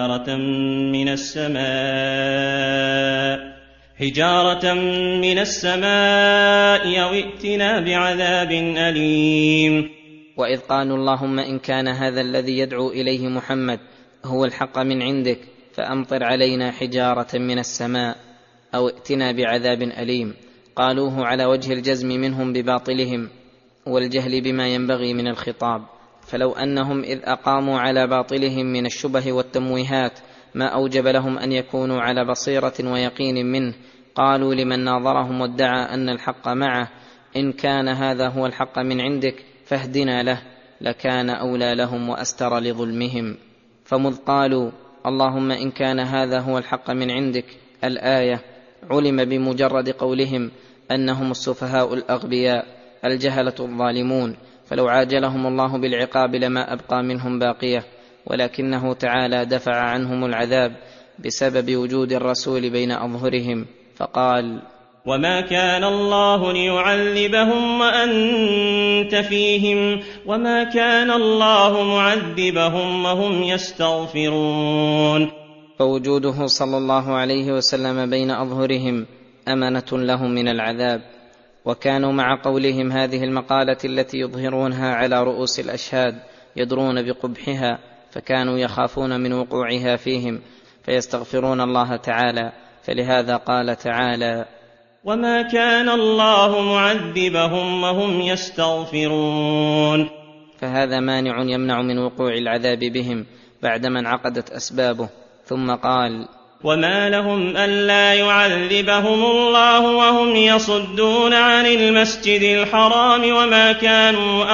حجارة من السماء أو ائتنا بعذاب أليم. وإذ قالوا اللهم إن كان هذا الذي يدعو إليه محمد هو الحق من عندك فأمطر علينا حجارة من السماء أو ائتنا بعذاب أليم، قالوه على وجه الجزم منهم بباطلهم والجهل بما ينبغي من الخطاب، فلو أنهم إذ أقاموا على باطلهم من الشبه والتمويهات ما أوجب لهم أن يكونوا على بصيرة ويقين منه، قالوا لمن ناظرهم وادعى أن الحق معه: إن كان هذا هو الحق من عندك فاهدنا له، لكان أولى لهم وأستر لظلمهم. فمذ قالوا اللهم إن كان هذا هو الحق من عندك الآية، علم بمجرد قولهم أنهم السفهاء الأغبياء الجهلة الظالمون، فلو عاجلهم الله بالعقاب لما أبقى منهم باقية، ولكنه تعالى دفع عنهم العذاب بسبب وجود الرسول بين أظهرهم، فقال: وما كان الله ليعذبهم وأنت فيهم وما كان الله معذبهم وهم يستغفرون. فوجوده صلى الله عليه وسلم بين أظهرهم أمنة لهم من العذاب، وكانوا مع قولهم هذه المقالة التي يظهرونها على رؤوس الأشهاد يدرون بقبحها، فكانوا يخافون من وقوعها فيهم فيستغفرون الله تعالى، فلهذا قال تعالى: وما كان الله معذبهم وهم يستغفرون. فهذا مانع يمنع من وقوع العذاب بهم بعدما انعقدت أسبابه. ثم قال: وما لهم ألا يعذبهم الله وهم يصدون عن المسجد الحرام وما كانوا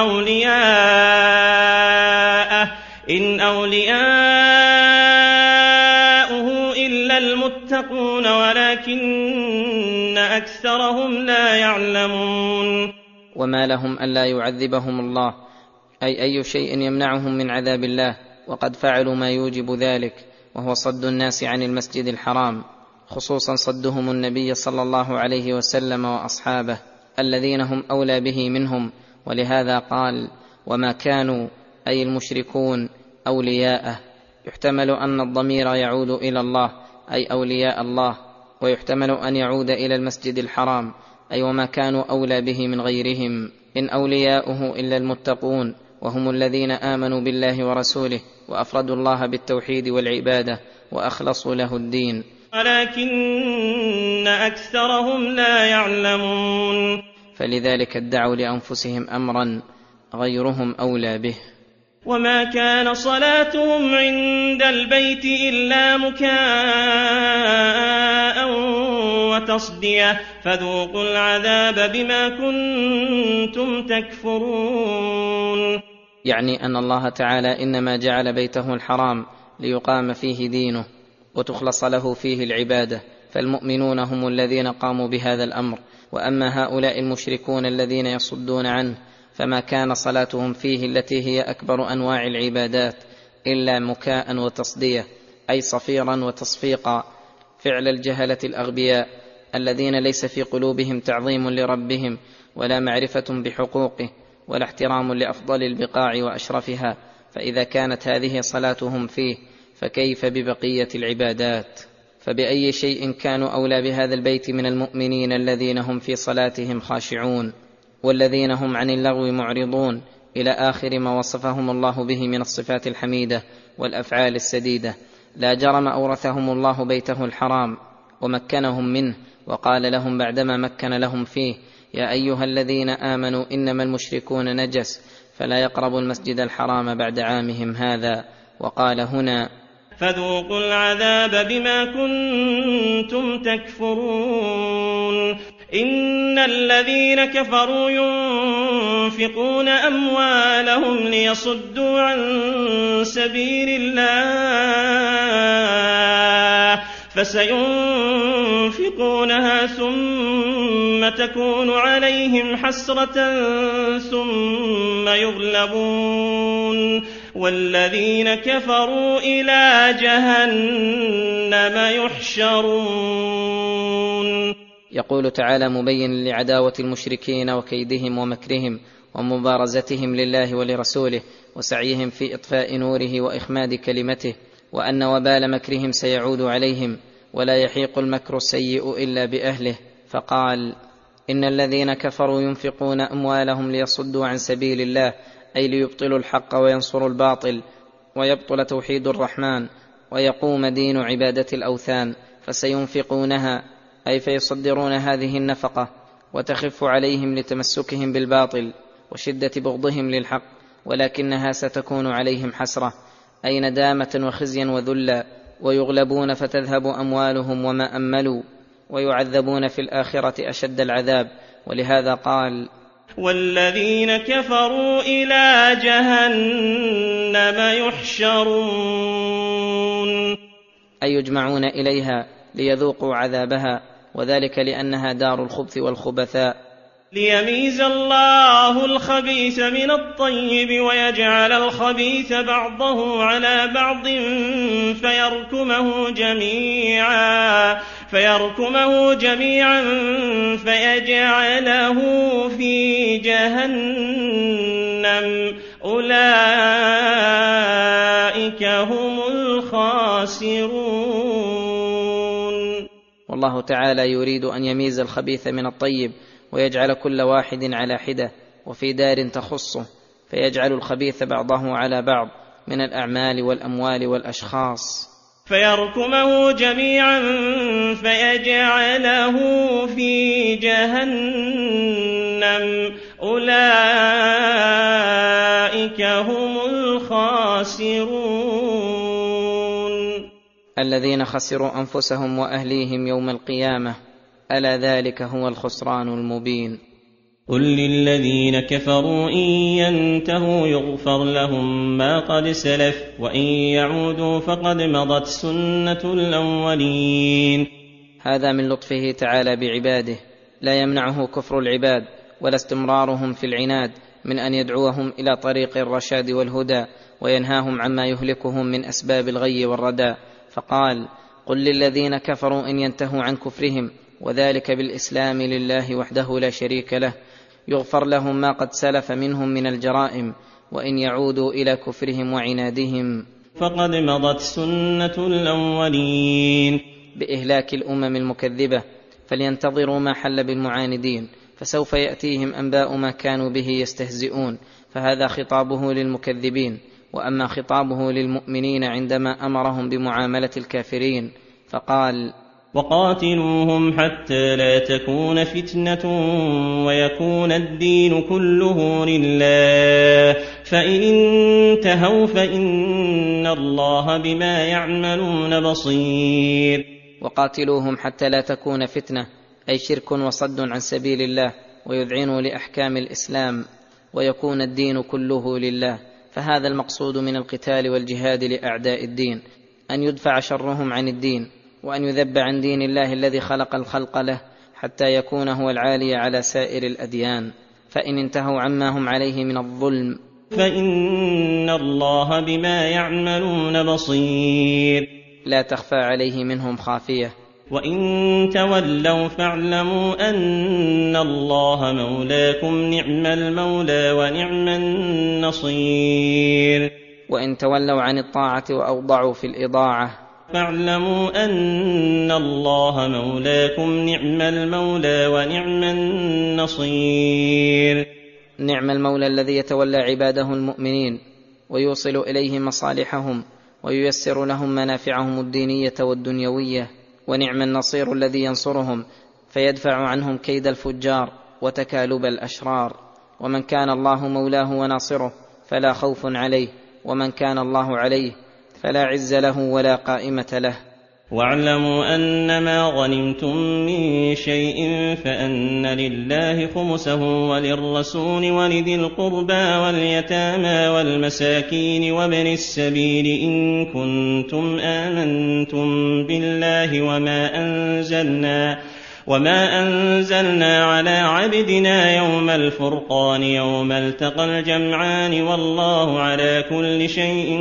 أولياءه إن أولياؤه إلا المتقون ولكن أكثرهم لا يعلمون. وما لهم ألا يعذبهم الله أي شيء يمنعهم من عذاب الله، وقد فعلوا ما يوجب ذلك، وهو صد الناس عن المسجد الحرام، خصوصا صدهم النبي صلى الله عليه وسلم وأصحابه الذين هم أولى به منهم. ولهذا قال: وما كانوا أي المشركون أولياءه. يحتمل أن الضمير يعود إلى الله أي أولياء الله، ويحتمل أن يعود إلى المسجد الحرام أي وما كانوا أولى به من غيرهم. إن أولياؤه إلا المتقون، وهم الذين آمنوا بالله ورسوله وأفردوا الله بالتوحيد والعبادة وأخلصوا له الدين، ولكن أكثرهم لا يعلمون. فلذلك ادعوا لأنفسهم أمرا غيرهم أولى به. وما كان صلاتهم عند البيت إلا مكاء وتصدية فذوقوا العذاب بما كنتم تكفرون. يعني أن الله تعالى إنما جعل بيته الحرام ليقام فيه دينه وتخلص له فيه العبادة، فالمؤمنون هم الذين قاموا بهذا الأمر. وأما هؤلاء المشركون الذين يصدون عنه فما كان صلاتهم فيه التي هي أكبر أنواع العبادات إلا مكاء وتصدية، أي صفيرا وتصفيقا، فعل الجهلة الأغبياء الذين ليس في قلوبهم تعظيم لربهم ولا معرفة بحقوقه ولا احترام لأفضل البقاع وأشرفها. فإذا كانت هذه صلاتهم فيه فكيف ببقية العبادات؟ فبأي شيء كانوا أولى بهذا البيت من المؤمنين الذين هم في صلاتهم خاشعون والذين هم عن اللغو معرضون، إلى آخر ما وصفهم الله به من الصفات الحميدة والأفعال السديدة. لا جرم أورثهم الله بيته الحرام ومكنهم منه، وقال لهم بعدما مكن لهم فيه: يا أيها الذين آمنوا إنما المشركون نجس فلا يقربوا المسجد الحرام بعد عامهم هذا. وقال هنا: فذوقوا العذاب بما كنتم تكفرون. إن الذين كفروا ينفقون أموالهم ليصدوا عن سبيل الله فسينفقونها ثم تكون عليهم حسرة ثم يغلبون والذين كفروا إلى جهنم يحشرون. يقول تعالى مبين لعداوة المشركين وكيدهم ومكرهم ومبارزتهم لله ولرسوله وسعيهم في إطفاء نوره وإخماد كلمته، وأن وبال مكرهم سيعود عليهم ولا يحيق المكر السيء إلا بأهله. فقال: إن الذين كفروا ينفقون أموالهم ليصدوا عن سبيل الله، أي ليبطلوا الحق وينصروا الباطل ويبطل توحيد الرحمن ويقوم دين عبادة الأوثان، فسينفقونها أي فيصدرون هذه النفقة وتخف عليهم لتمسكهم بالباطل وشدة بغضهم للحق، ولكنها ستكون عليهم حسرة أي ندامة وخزيا وذلا، ويغلبون فتذهب أموالهم وما أملوا ويعذبون في الآخرة أشد العذاب. ولهذا قال: والذين كفروا إلى جهنم يحشرون، أي يجمعون إليها ليذوقوا عذابها، وذلك لأنها دار الخبث والخبثاء، ليميز الله الخبيث من الطيب ويجعل الخبيث بعضه على بعض فيركمه جميعا فيجعله في جهنم أولئك هم الخاسرون. والله تعالى يريد أن يميز الخبيث من الطيب ويجعل كل واحد على حدة وفي دار تخصه، فيجعل الخبيث بعضه على بعض من الأعمال والأموال والأشخاص، فيركمه جميعا فيجعله في جهنم أولئك هم الخاسرون. الذين خسروا أنفسهم وأهليهم يوم القيامة، ألا ذلك هو الخسران المبين. قل للذين كفروا إن ينتهوا يغفر لهم ما قد سلف وإن يعودوا فقد مضت سنة الأولين. هذا من لطفه تعالى بعباده، لا يمنعه كفر العباد ولا استمرارهم في العناد من أن يدعوهم إلى طريق الرشاد والهدى وينهاهم عما يهلكهم من أسباب الغي والردى، فقال: قل للذين كفروا إن ينتهوا عن كفرهم، وذلك بالإسلام لله وحده لا شريك له، يغفر لهم ما قد سلف منهم من الجرائم، وإن يعودوا إلى كفرهم وعنادهم فقد مضت سنة الأولين. بإهلاك الأمم المكذبة، فلينتظروا ما حل بالمعاندين، فسوف يأتيهم أنباء ما كانوا به يستهزئون. فهذا خطابه للمكذبين. وأما خطابه للمؤمنين عندما أمرهم بمعاملة الكافرين فقال: وقاتلوهم حتى لا تكون فتنة ويكون الدين كله لله، فإن انتهوا فإن الله بما يعملون بصير. وقاتلوهم حتى لا تكون فتنة، أي شرك وصد عن سبيل الله، ويذعنوا لأحكام الإسلام، ويكون الدين كله لله. فهذا المقصود من القتال والجهاد لأعداء الدين، أن يدفع شرهم عن الدين، وأن يذب عن دين الله الذي خلق الخلق له، حتى يكون هو العالي على سائر الأديان. فإن انتهوا عما هم عليه من الظلم فإن الله بما يعملون بصير، لا تخفى عليه منهم خافية. وإن تولوا فاعلموا أن الله مولاكم، نعم المولى ونعم النصير. وإن تولوا عن الطاعة وأوضعوا في الإضاعة فاعلموا أن الله مولاكم، نعم المولى ونعم النصير. نعم المولى الذي يتولى عباده المؤمنين ويوصل إليهم مصالحهم وييسر لهم منافعهم الدينية والدنيوية، ونعم النصير الذي ينصرهم فيدفع عنهم كيد الفجار وتكالب الأشرار. ومن كان الله مولاه وناصره فلا خوف عليه، ومن كان الله عليه فلا عز له ولا قائمة له. واعلموا أنما غنمتم من شيء فأن لله خمسه وللرسول ولذي القربى واليتامى والمساكين وابن السبيل إن كنتم آمنتم بالله وما أنزلنا على عبدنا يوم الفرقان يوم التقى الجمعان والله على كل شيء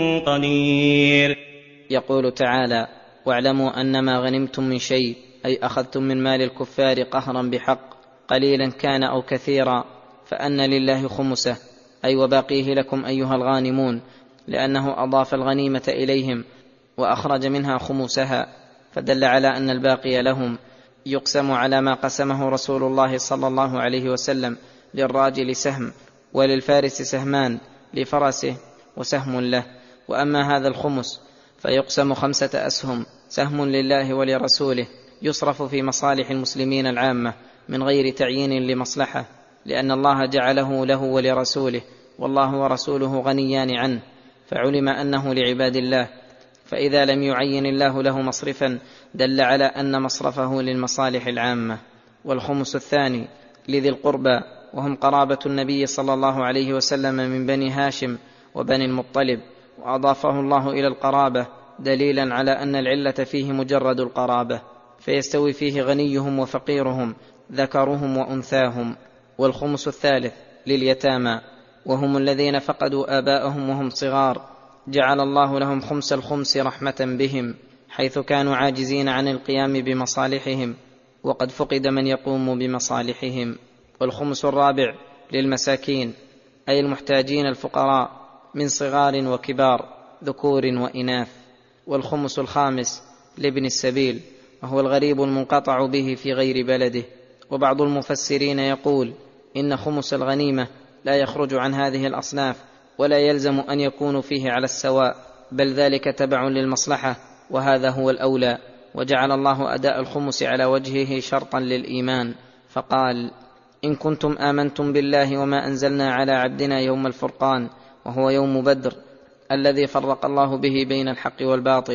قدير. يقول تعالى: واعلموا أنما غنمتم من شيء، أي أخذتم من مال الكفار قهرا بحق، قليلا كان أو كثيرا، فأن لله خمسه، أي وباقيه لكم أيها الغانمون، لأنه أضاف الغنيمة إليهم وأخرج منها خمسها، فدل على أن الباقي لهم. يقسم على ما قسمه رسول الله صلى الله عليه وسلم: للراجل سهم وللفارس سهمان، لفرسه وسهم له. وأما هذا الخمس فيقسم 5 أسهم، سهم لله ولرسوله، يصرف في مصالح المسلمين العامة من غير تعيين لمصلحة، لأن الله جعله له ولرسوله، والله ورسوله غنيان عنه، فعلم أنه لعباد الله. فإذا لم يعين الله له مصرفا دل على أن مصرفه للمصالح العامة. والخمس الثاني لذي القربى، وهم قرابة النبي صلى الله عليه وسلم من بني هاشم وبني المطلب، وأضافه الله إلى القرابة دليلا على أن العلة فيه مجرد القرابة، فيستوي فيه غنيهم وفقيرهم، ذكرهم وأنثاهم. والخمس الثالث لليتامى، وهم الذين فقدوا آباءهم وهم صغار، جعل الله لهم خمس الخمس رحمة بهم، حيث كانوا عاجزين عن القيام بمصالحهم وقد فقد من يقوم بمصالحهم. والخمس الرابع للمساكين، أي المحتاجين الفقراء من صغار وكبار، ذكور وإناث. والخمس الخامس لابن السبيل، وهو الغريب المنقطع به في غير بلده. وبعض المفسرين يقول إن خمس الغنيمة لا يخرج عن هذه الأصناف، ولا يلزم أن يكون فيه على السواء، بل ذلك تبع للمصلحة، وهذا هو الأولى. وجعل الله أداء الخمس على وجهه شرطا للإيمان، فقال: إن كنتم آمنتم بالله وما أنزلنا على عبدنا يوم الفرقان، وهو يوم بدر الذي فرق الله به بين الحق والباطل،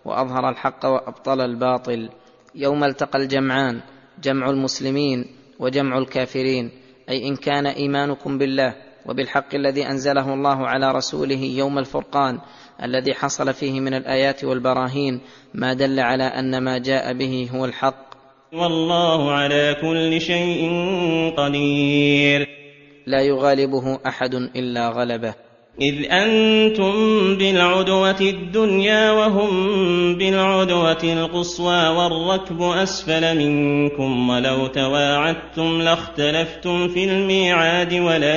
وأظهر الحق وأبطل الباطل. يوم التقى الجمعان، جمع المسلمين وجمع الكافرين، أي إن كان إيمانكم بالله وبالحق الذي أنزله الله على رسوله يوم الفرقان الذي حصل فيه من الآيات والبراهين ما دل على أن ما جاء به هو الحق. والله على كل شيء قدير. لا يغالبه أحد إلا غلبه. إذ أنتم بالعدوة الدنيا وهم بالعدوة القصوى والركب أسفل منكم، ولو تواعدتم لاختلفتم في الميعاد،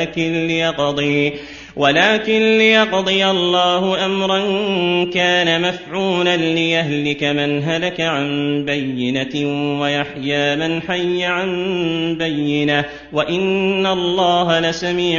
ولكن ليقضي الله أمرا كان مفعولا ليهلك من هلك عن بينة ويحيى من حي عن بينة، وإن الله لسميع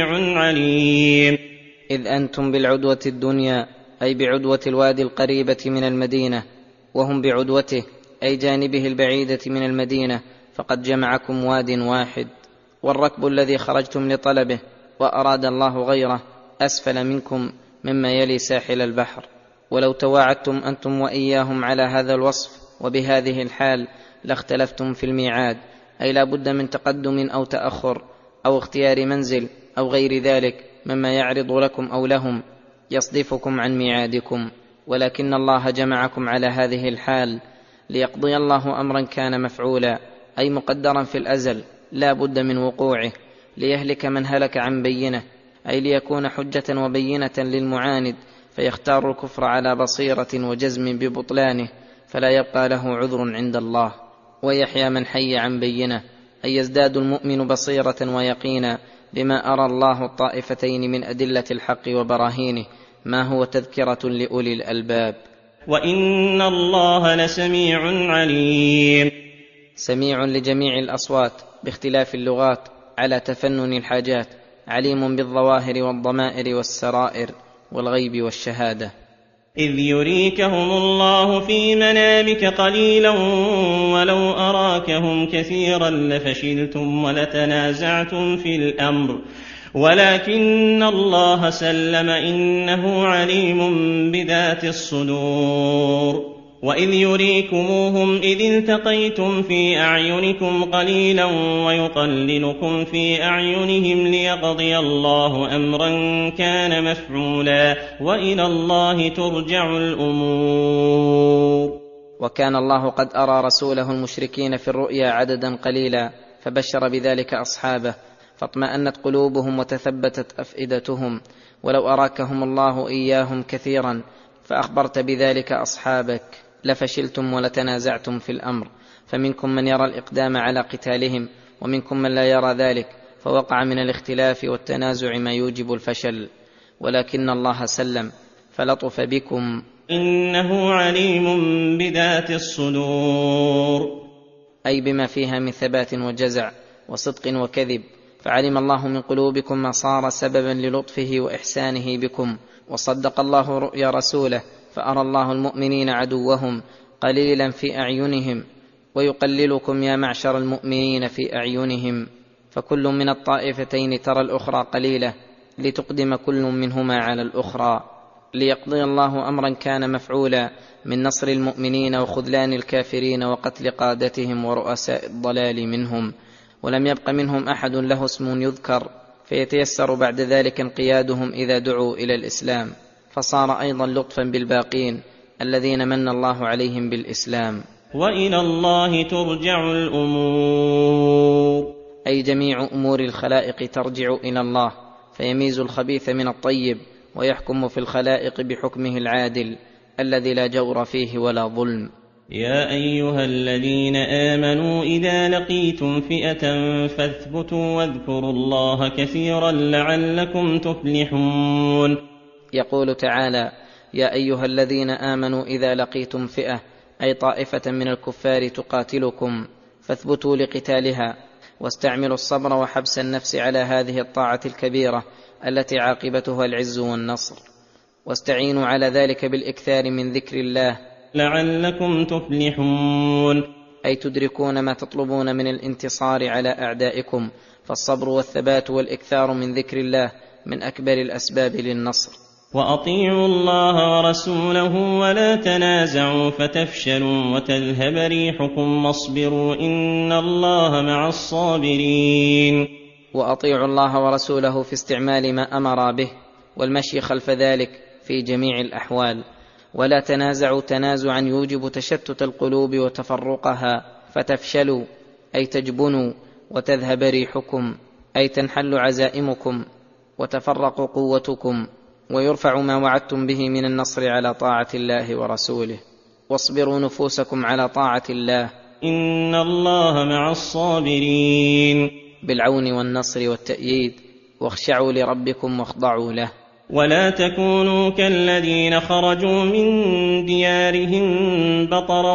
عليم. إذ أنتم بالعدوة الدنيا، أي بعدوة الوادي القريبة من المدينة، وهم بعدوته أي جانبه البعيدة من المدينة، فقد جمعكم واد واحد. والركب الذي خرجتم لطلبه وأراد الله غيره أسفل منكم مما يلي ساحل البحر. ولو تواعدتم أنتم وإياهم على هذا الوصف وبهذه الحال لاختلفتم في الميعاد، أي لا بد من تقدم أو تأخر أو اختيار منزل أو غير ذلك مما يعرض لكم أو لهم يصدفكم عن ميعادكم. ولكن الله جمعكم على هذه الحال ليقضي الله أمرا كان مفعولا، أي مقدرا في الأزل لا بد من وقوعه، ليهلك من هلك عن بينه، أي ليكون حجة وبينة للمعاند فيختار الكفر على بصيرة وجزم ببطلانه فلا يبقى له عذر عند الله، ويحيى من حي عن بينه، أي يزداد المؤمن بصيرة ويقينا بما أرى الله الطائفتين من أدلة الحق وبراهينه، ما هو تذكرة لأولي الألباب. وإن الله لسميع عليم. سميع لجميع الأصوات باختلاف اللغات على تفنن الحاجات، عليم بالظواهر والضمائر والسرائر والغيب والشهادة. إذ يريكهم الله في منامك قليلا ولو أراكهم كثيرا لفشلتم ولتنازعتم في الأمر، ولكن الله سلم إنه عليم بذات الصدور. وإذ يريكموهم إذ التقيتم في أعينكم قليلا ويقللكم في أعينهم ليقضي الله أمرا كان مفعولا، وإلى الله ترجع الأمور. وكان الله قد أرى رسوله المشركين في الرؤيا عددا قليلا فبشر بذلك أصحابه، فاطمأنت قلوبهم وتثبتت أفئدتهم. ولو أراكهم الله إياهم كثيرا فأخبرت بذلك أصحابك لفشلتم ولتنازعتم في الأمر، فمنكم من يرى الإقدام على قتالهم ومنكم من لا يرى ذلك، فوقع من الاختلاف والتنازع ما يوجب الفشل. ولكن الله سلم فلطف بكم، إنه عليم بذات الصدور، أي بما فيها من ثبات وجزع وصدق وكذب، فعلم الله من قلوبكم ما صار سببا للطفه وإحسانه بكم. وصدق الله رؤيا رسوله فأرى الله المؤمنين عدوهم قليلا في أعينهم ويقللكم يا معشر المؤمنين في أعينهم، فكل من الطائفتين ترى الأخرى قليلة لتقدم كل منهما على الأخرى، ليقضي الله أمرا كان مفعولا من نصر المؤمنين وخذلان الكافرين وقتل قادتهم ورؤساء الضلال منهم، ولم يبق منهم أحد له اسم يذكر، فيتيسر بعد ذلك انقيادهم إذا دعوا إلى الإسلام، فصار أيضا لطفا بالباقين الذين من الله عليهم بالإسلام. وإلى الله ترجع الأمور، أي جميع أمور الخلائق ترجع إلى الله، فيميز الخبيث من الطيب ويحكم في الخلائق بحكمه العادل الذي لا جور فيه ولا ظلم. يا أيها الذين آمنوا إذا لقيتم فئة فاثبتوا واذكروا الله كثيرا لعلكم تفلحون. يقول تعالى: يا أيها الذين آمنوا إذا لقيتم فئة، أي طائفة من الكفار تقاتلكم، فاثبتوا لقتالها، واستعملوا الصبر وحبس النفس على هذه الطاعة الكبيرة التي عاقبتها العز والنصر، واستعينوا على ذلك بالإكثار من ذكر الله لعلكم تفلحون، أي تدركون ما تطلبون من الانتصار على أعدائكم، فالصبر والثبات والإكثار من ذكر الله من أكبر الأسباب للنصر. وأطيعوا الله ورسوله ولا تنازعوا فتفشلوا وتذهب ريحكم واصبروا إن الله مع الصابرين. وأطيعوا الله ورسوله في استعمال ما أمر به والمشي خلف ذلك في جميع الأحوال. ولا تنازعوا تنازعا يوجب تشتت القلوب وتفرقها، فتفشلوا أي تجبنوا، وتذهب ريحكم أي تنحل عزائمكم، وتفرق قوتكم، ويرفع ما وعدتم به من النصر على طاعة الله ورسوله. واصبروا نفوسكم على طاعة الله إن الله مع الصابرين، بالعون والنصر والتأييد. واخشعوا لربكم واخضعوا له. ولا تكونوا كالذين خرجوا من ديارهم بطرا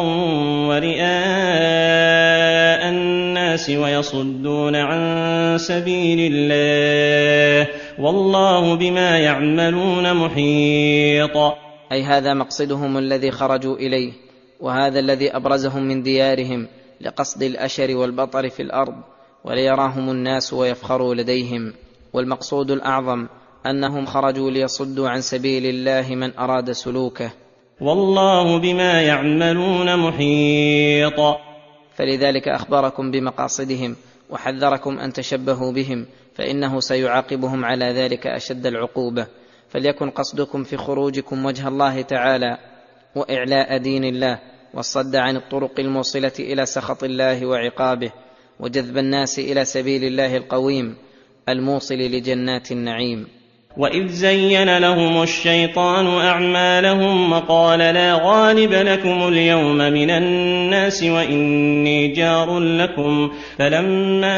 ورئاء الناس ويصدون عن سبيل الله والله بما يعملون محيط. أي هذا مقصدهم الذي خرجوا إليه، وهذا الذي أبرزهم من ديارهم لقصد الأشر والبطر في الأرض وليراهم الناس ويفخروا لديهم. والمقصود الأعظم أنهم خرجوا ليصدوا عن سبيل الله من أراد سلوكه، والله بما يعملون محيط. فلذلك أخبركم بمقاصدهم وحذركم أن تشبهوا بهم، فإنه سيعاقبهم على ذلك أشد العقوبة. فليكن قصدكم في خروجكم وجه الله تعالى وإعلاء دين الله، والصد عن الطرق الموصلة إلى سخط الله وعقابه، وجذب الناس إلى سبيل الله القويم الموصل لجنات النعيم. وإذ زين لهم الشيطان أعمالهم وقال لا غالب لكم اليوم من الناس وإني جار لكم، فلما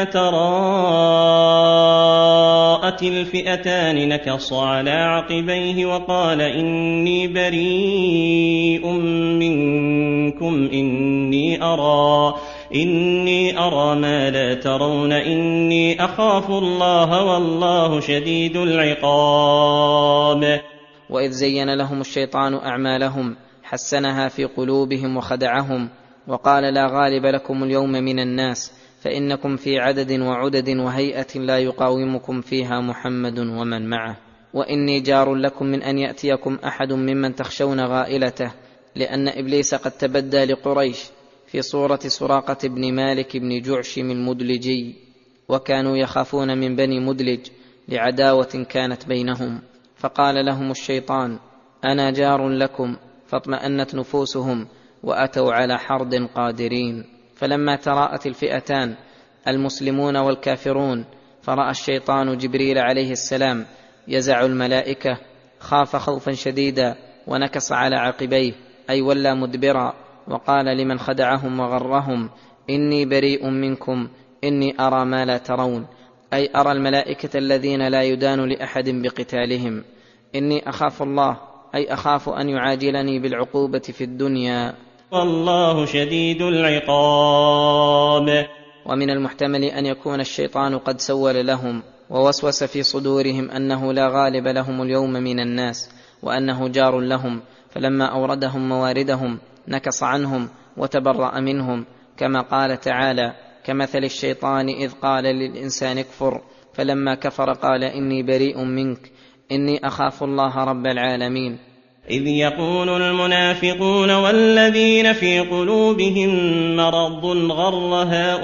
تراءت الفئتان نكص على عقبيه وقال إني بريء منكم إني أرى ما لا ترون إني أخاف الله والله شديد العقاب. وإذ زين لهم الشيطان أعمالهم حسنها في قلوبهم وخدعهم، وقال لا غالب لكم اليوم من الناس فإنكم في عدد وعدد وهيئة لا يقاومكم فيها محمد ومن معه، وإني جار لكم من أن يأتيكم أحد ممن تخشون غائلته، لأن إبليس قد تبدى لقريش في صورة سراقة بن مالك بن جعشم المدلجي، وكانوا يخافون من بني مدلج لعداوة كانت بينهم. فقال لهم الشيطان أنا جار لكم، فاطمأنت نفوسهم وأتوا على حرد قادرين. فلما تراءت الفئتان المسلمون والكافرون فرأى الشيطان جبريل عليه السلام يزع الملائكة، خاف خوفا شديدا ونكص على عقبيه أي ولى مدبرا، وقال لمن خدعهم وغرهم إني بريء منكم إني أرى ما لا ترون، أي أرى الملائكة الذين لا يدان لأحد بقتالهم. إني أخاف الله أي أخاف أن يعاجلني بالعقوبة في الدنيا والله شديد العقاب. ومن المحتمل أن يكون الشيطان قد سول لهم ووسوس في صدورهم أنه لا غالب لهم اليوم من الناس وأنه جار لهم، فلما أوردهم مواردهم نكص عنهم وتبرأ منهم، كما قال تعالى كمثل الشيطان إذ قال للإنسان اكفر فلما كفر قال إني بريء منك إني أخاف الله رب العالمين. إذ يقول المنافقون والذين في قلوبهم مرض غر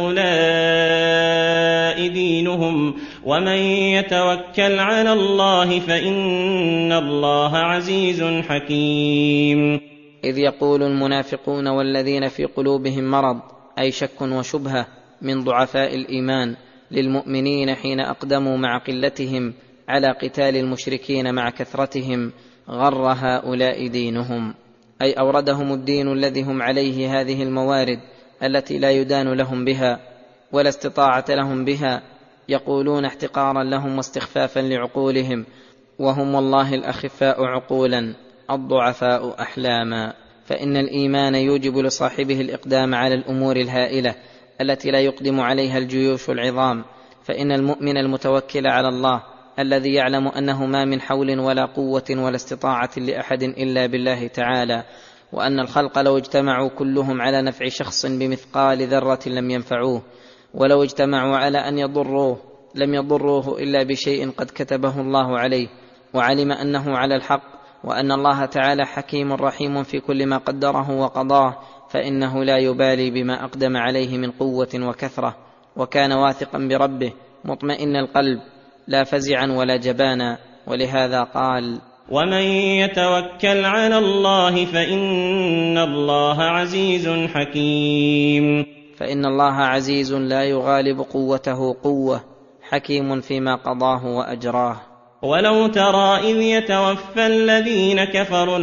هؤلاء دينهم ومن يتوكل على الله فإن الله عزيز حكيم. إذ يقول المنافقون والذين في قلوبهم مرض أي شك وشبهة من ضعفاء الإيمان للمؤمنين حين أقدموا مع قلتهم على قتال المشركين مع كثرتهم، غر هؤلاء دينهم أي أوردهم الدين الذي هم عليه هذه الموارد التي لا يدان لهم بها ولا استطاعة لهم بها، يقولون احتقارا لهم واستخفافا لعقولهم، وهم والله الأخفاء عقولا الضعفاء أحلاما. فإن الإيمان يوجب لصاحبه الإقدام على الأمور الهائلة التي لا يقدم عليها الجيوش العظام، فإن المؤمن المتوكل على الله الذي يعلم أنه ما من حول ولا قوة ولا استطاعة لأحد إلا بالله تعالى، وأن الخلق لو اجتمعوا كلهم على نفع شخص بمثقال ذرة لم ينفعوه، ولو اجتمعوا على أن يضروه لم يضروه إلا بشيء قد كتبه الله عليه، وعلم أنه على الحق، وأن الله تعالى حكيم رحيم في كل ما قدره وقضاه، فإنه لا يبالي بما أقدم عليه من قوة وكثرة، وكان واثقا بربه مطمئن القلب لا فزعا ولا جبانا. ولهذا قال: ومن يتوكل على الله فإن الله عزيز حكيم. فإن الله عزيز لا يغالب قوته قوة، حكيم فيما قضاه وأجراه. ولو ترى إذ يتوفى الذين كفروا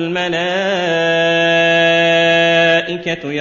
الملائكة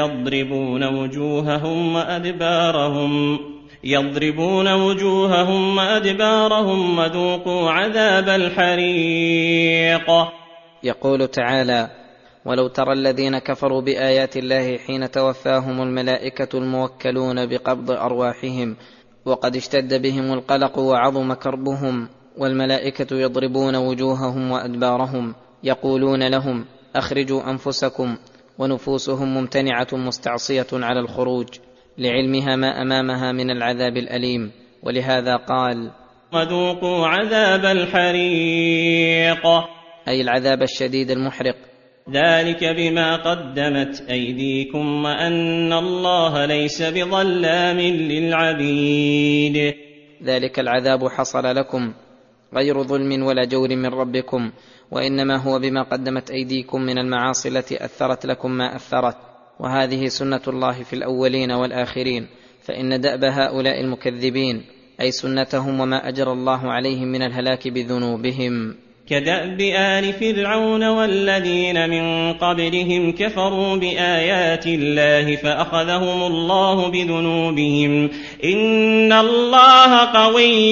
يضربون وجوههم وأدبارهم وذوقوا عذاب الحريق. يقول تعالى: ولو ترى الذين كفروا بآيات الله حين توفاهم الملائكة الموكلون بقبض أرواحهم وقد اشتد بهم القلق وعظم كربهم، والملائكة يضربون وجوههم وأدبارهم يقولون لهم: أخرجوا أنفسكم، ونفوسهم ممتنعة مستعصية على الخروج لعلمها ما أمامها من العذاب الأليم. ولهذا قال: وذوقوا عذاب الحريق، أي العذاب الشديد المحرق. ذلك بما قدمت أيديكم وأن الله ليس بظلام للعبيد. ذلك العذاب حصل لكم غير ظلم ولا جور من ربكم، وإنما هو بما قدمت أيديكم من المعاصي التي أثرت لكم ما أثرت، وهذه سنة الله في الأولين والآخرين، فإن دأب هؤلاء المكذبين أي سنتهم وما أجرى الله عليهم من الهلاك بذنوبهم. كدأب آل فرعون والذين من قبلهم كفروا بآيات الله فأخذهم الله بذنوبهم، إن الله قوي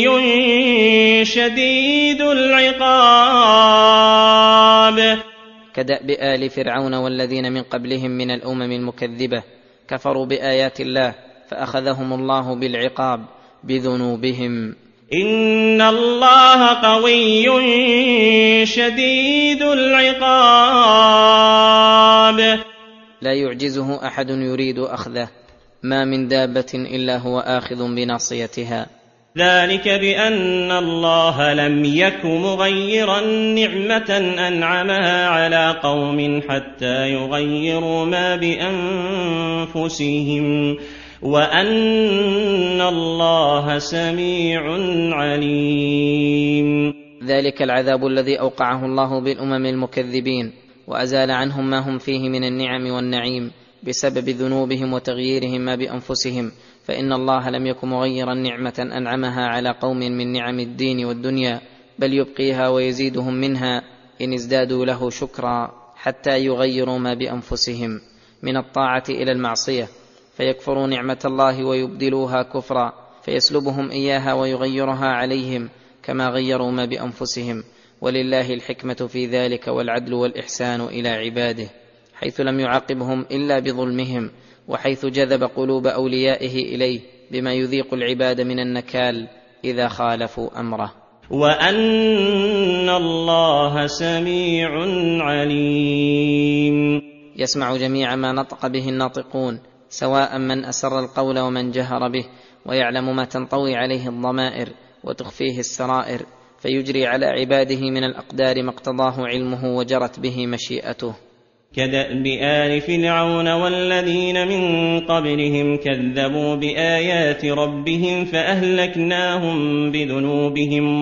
شديد العقاب. كدأب آل فرعون والذين من قبلهم من الأمم المكذبة كفروا بآيات الله فأخذهم الله بالعقاب بذنوبهم. إن الله قوي شديد العقاب، لا يعجزه أحد يريد أخذه، ما من دابة إلا هو آخذ بناصيتها. ذلك بأن الله لم يك مغيرا نعمة أنعمها على قوم حتى يغيروا ما بأنفسهم، وأن الله سميع عليم. ذلك العذاب الذي أوقعه الله بالأمم المكذبين وأزال عنهم ما هم فيه من النعم والنعيم بسبب ذنوبهم وتغييرهم ما بأنفسهم، فإن الله لم يك مغيرا نعمة أنعمها على قوم من نعم الدين والدنيا، بل يبقيها ويزيدهم منها إن ازدادوا له شكرا حتى يغيروا ما بأنفسهم من الطاعة إلى المعصية، فيكفروا نعمة الله ويبدلوها كفرا، فيسلبهم إياها ويغيرها عليهم كما غيروا ما بأنفسهم. ولله الحكمة في ذلك والعدل والإحسان إلى عباده، حيث لم يعاقبهم إلا بظلمهم، وحيث جذب قلوب أوليائه إليه بما يذيق العباد من النكال إذا خالفوا أمره. وأن الله سميع عليم، يسمع جميع ما نطق به الناطقون، سواء من أسر القول ومن جهر به، ويعلم ما تنطوي عليه الضمائر وتخفيه السرائر، فيجري على عباده من الأقدار ما اقتضاه علمه وجرت به مشيئته. كدأب آل فرعون والذين من قبلهم كذبوا بآيات ربهم فأهلكناهم بذنوبهم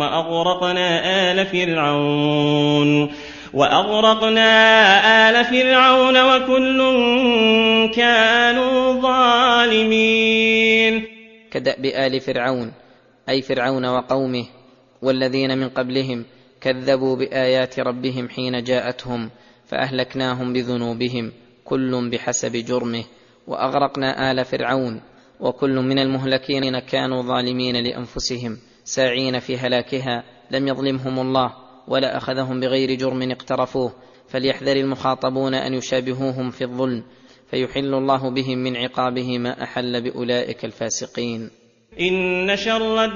وأغرقنا آل فرعون وكل كانوا ظالمين. كدأب آل فرعون أي فرعون وقومه والذين من قبلهم كذبوا بآيات ربهم حين جاءتهم فأهلكناهم بذنوبهم كل بحسب جرمه، وأغرقنا آل فرعون، وكل من المهلكين كانوا ظالمين لأنفسهم ساعين في هلاكها، لم يظلمهم الله ولا أخذهم بغير جرم اقترفوه، فليحذر المخاطبون أن يشابهوهم في الظلم فيحل الله بهم من عقابه ما أحل بأولئك الفاسقين. إن شر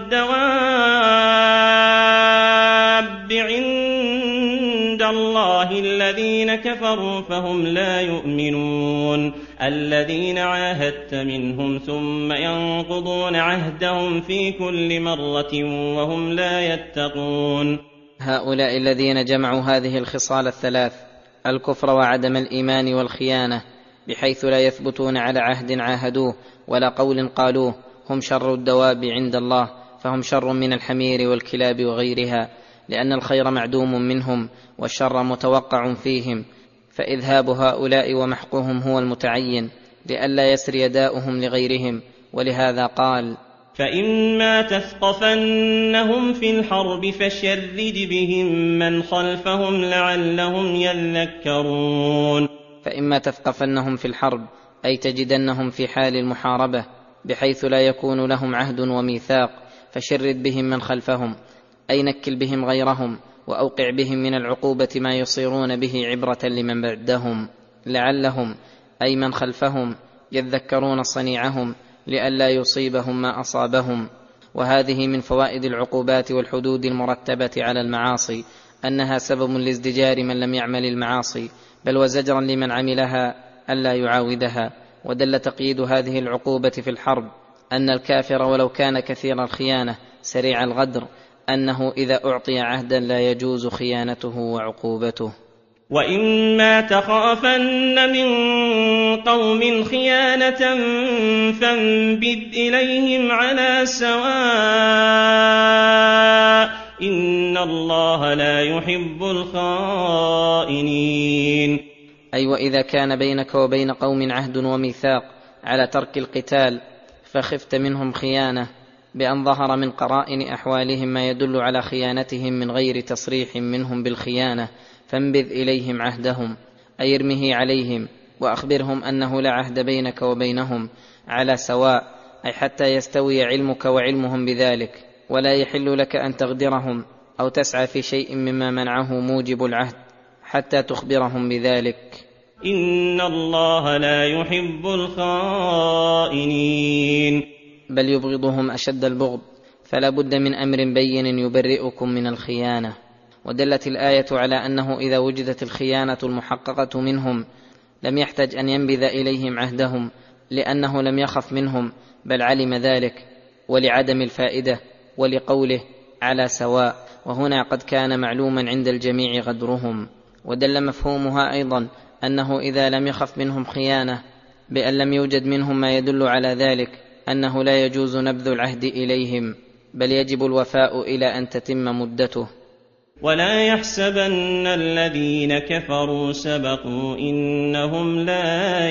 الدواب عند الله الذين كفروا فهم لا يؤمنون، الذين عاهدت منهم ثم ينقضون عهدهم في كل مرة وهم لا يتقون. هؤلاء الذين جمعوا هذه الخصال الثلاث: الكفر وعدم الإيمان والخيانة، بحيث لا يثبتون على عهد عاهدوه ولا قول قالوه، هم شر الدواب عند الله، فهم شر من الحمير والكلاب وغيرها، لأن الخير معدوم منهم والشر متوقع فيهم، فإذهاب هؤلاء ومحقهم هو المتعين، لئلا يسري داؤهم لغيرهم. ولهذا قال: فإما تثقفنهم في الحرب فشرد بهم من خلفهم لعلهم يذكرون. فإما تثقفنهم في الحرب، أي تجدنهم في حال المحاربة بحيث لا يكون لهم عهد وميثاق، فشرد بهم من خلفهم، أي نكل بهم غيرهم، وأوقع بهم من العقوبة ما يصيرون به عبرة لمن بعدهم، لعلهم أي من خلفهم يذكرون صنيعهم، لئلا يصيبهم ما أصابهم. وهذه من فوائد العقوبات والحدود المرتبة على المعاصي، أنها سبب لازدجار من لم يعمل المعاصي، بل وزجرا لمن عملها ألا يعاودها. ودل تقييد هذه العقوبة في الحرب أن الكافر ولو كان كثير الخيانة سريع الغدر، أنه إذا أعطي عهدا لا يجوز خيانته وعقوبته. وإما تخافن من قوم خيانة فانبذ إليهم على سواء، إن الله لا يحب الخائنين. أي وإذا كان بينك وبين قوم عهد وميثاق على ترك القتال، فخفت منهم خيانة بأن ظهر من قرائن أحوالهم ما يدل على خيانتهم من غير تصريح منهم بالخيانة، فانبذ إليهم عهدهم، أي ارمه عليهم، وأخبرهم أنه لا عهد بينك وبينهم على سواء، أي حتى يستوي علمك وعلمهم بذلك، ولا يحل لك أن تغدرهم أو تسعى في شيء مما منعه موجب العهد حتى تخبرهم بذلك. إن الله لا يحب الخائنين. بل يبغضهم أشد البغض، فلا بد من أمر بين يبرئكم من الخيانة. ودلت الآية على أنه إذا وجدت الخيانة المحققة منهم لم يحتج أن ينبذ إليهم عهدهم، لأنه لم يخف منهم بل علم ذلك، ولعدم الفائدة، ولقوله على سواء، وهنا قد كان معلوما عند الجميع غدرهم. ودل مفهومها أيضا أنه إذا لم يخف منهم خيانة بأن لم يوجد منهم ما يدل على ذلك، أنه لا يجوز نبذ العهد إليهم، بل يجب الوفاء إلى أن تتم مدته. ولا يحسبن الذين كفروا سبقوا إنهم لا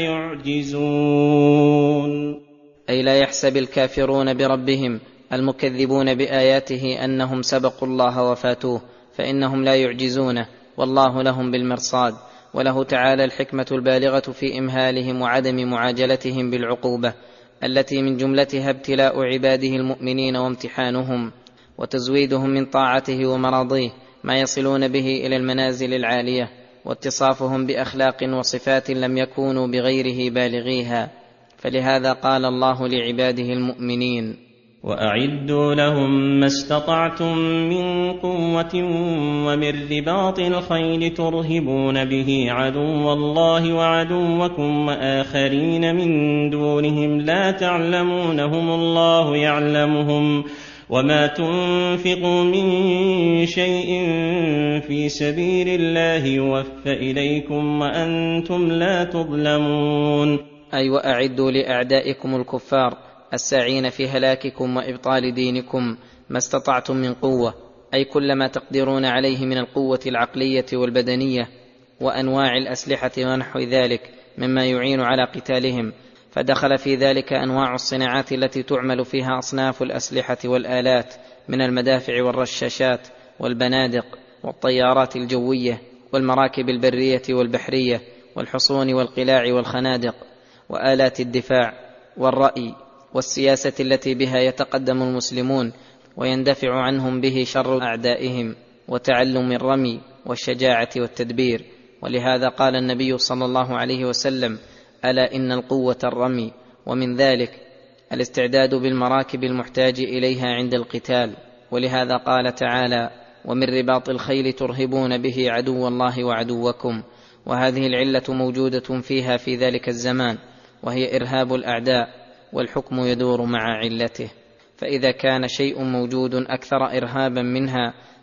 يعجزون. أي لا يحسب الكافرون بربهم المكذبون بآياته أنهم سبقوا الله وفاتوه، فإنهم لا يعجزونه، والله لهم بالمرصاد. وله تعالى الحكمة البالغة في إمهالهم وعدم معاجلتهم بالعقوبة، التي من جملتها ابتلاء عباده المؤمنين وامتحانهم وتزويدهم من طاعته ومراضيه ما يصلون به إلى المنازل العالية، واتصافهم بأخلاق وصفات لم يكونوا بغيره بالغيها. فلهذا قال الله لعباده المؤمنين: وأعدوا لهم ما استطعتم من قوة ومن رباط الخيل ترهبون به عدو الله وعدوكم وآخرين من دونهم لا تعلمونهم الله يعلمهم، وما تنفقوا من شيء في سبيل الله يوفى إليكم وأنتم لا تظلمون. أي وأعدوا لأعدائكم الكفار الساعين في هلاككم وإبطال دينكم ما استطعتم من قوة، أي كل ما تقدرون عليه من القوة العقلية والبدنية وأنواع الأسلحة ونحو ذلك مما يعين على قتالهم، فدخل في ذلك أنواع الصناعات التي تعمل فيها أصناف الأسلحة والآلات من المدافع والرشاشات والبنادق والطيارات الجوية والمراكب البرية والبحرية والحصون والقلاع والخنادق وآلات الدفاع والرأي والسياسة التي بها يتقدم المسلمون ويندفع عنهم به شر أعدائهم، وتعلم الرمي والشجاعة والتدبير. ولهذا قال النبي صلى الله عليه وسلم: ألا إن القوة الرمي، ومن ذلك الاستعداد بالمراكب المحتاج إليها عند القتال. ولهذا قال تعالى: ومن رباط الخيل ترهبون به عدو الله وعدوكم. وهذه العلة موجودة فيها في ذلك الزمان، وهي إرهاب الأعداء، والحكم يدور مع علته. فإذا كان شيء موجود أكثر إرهابا منها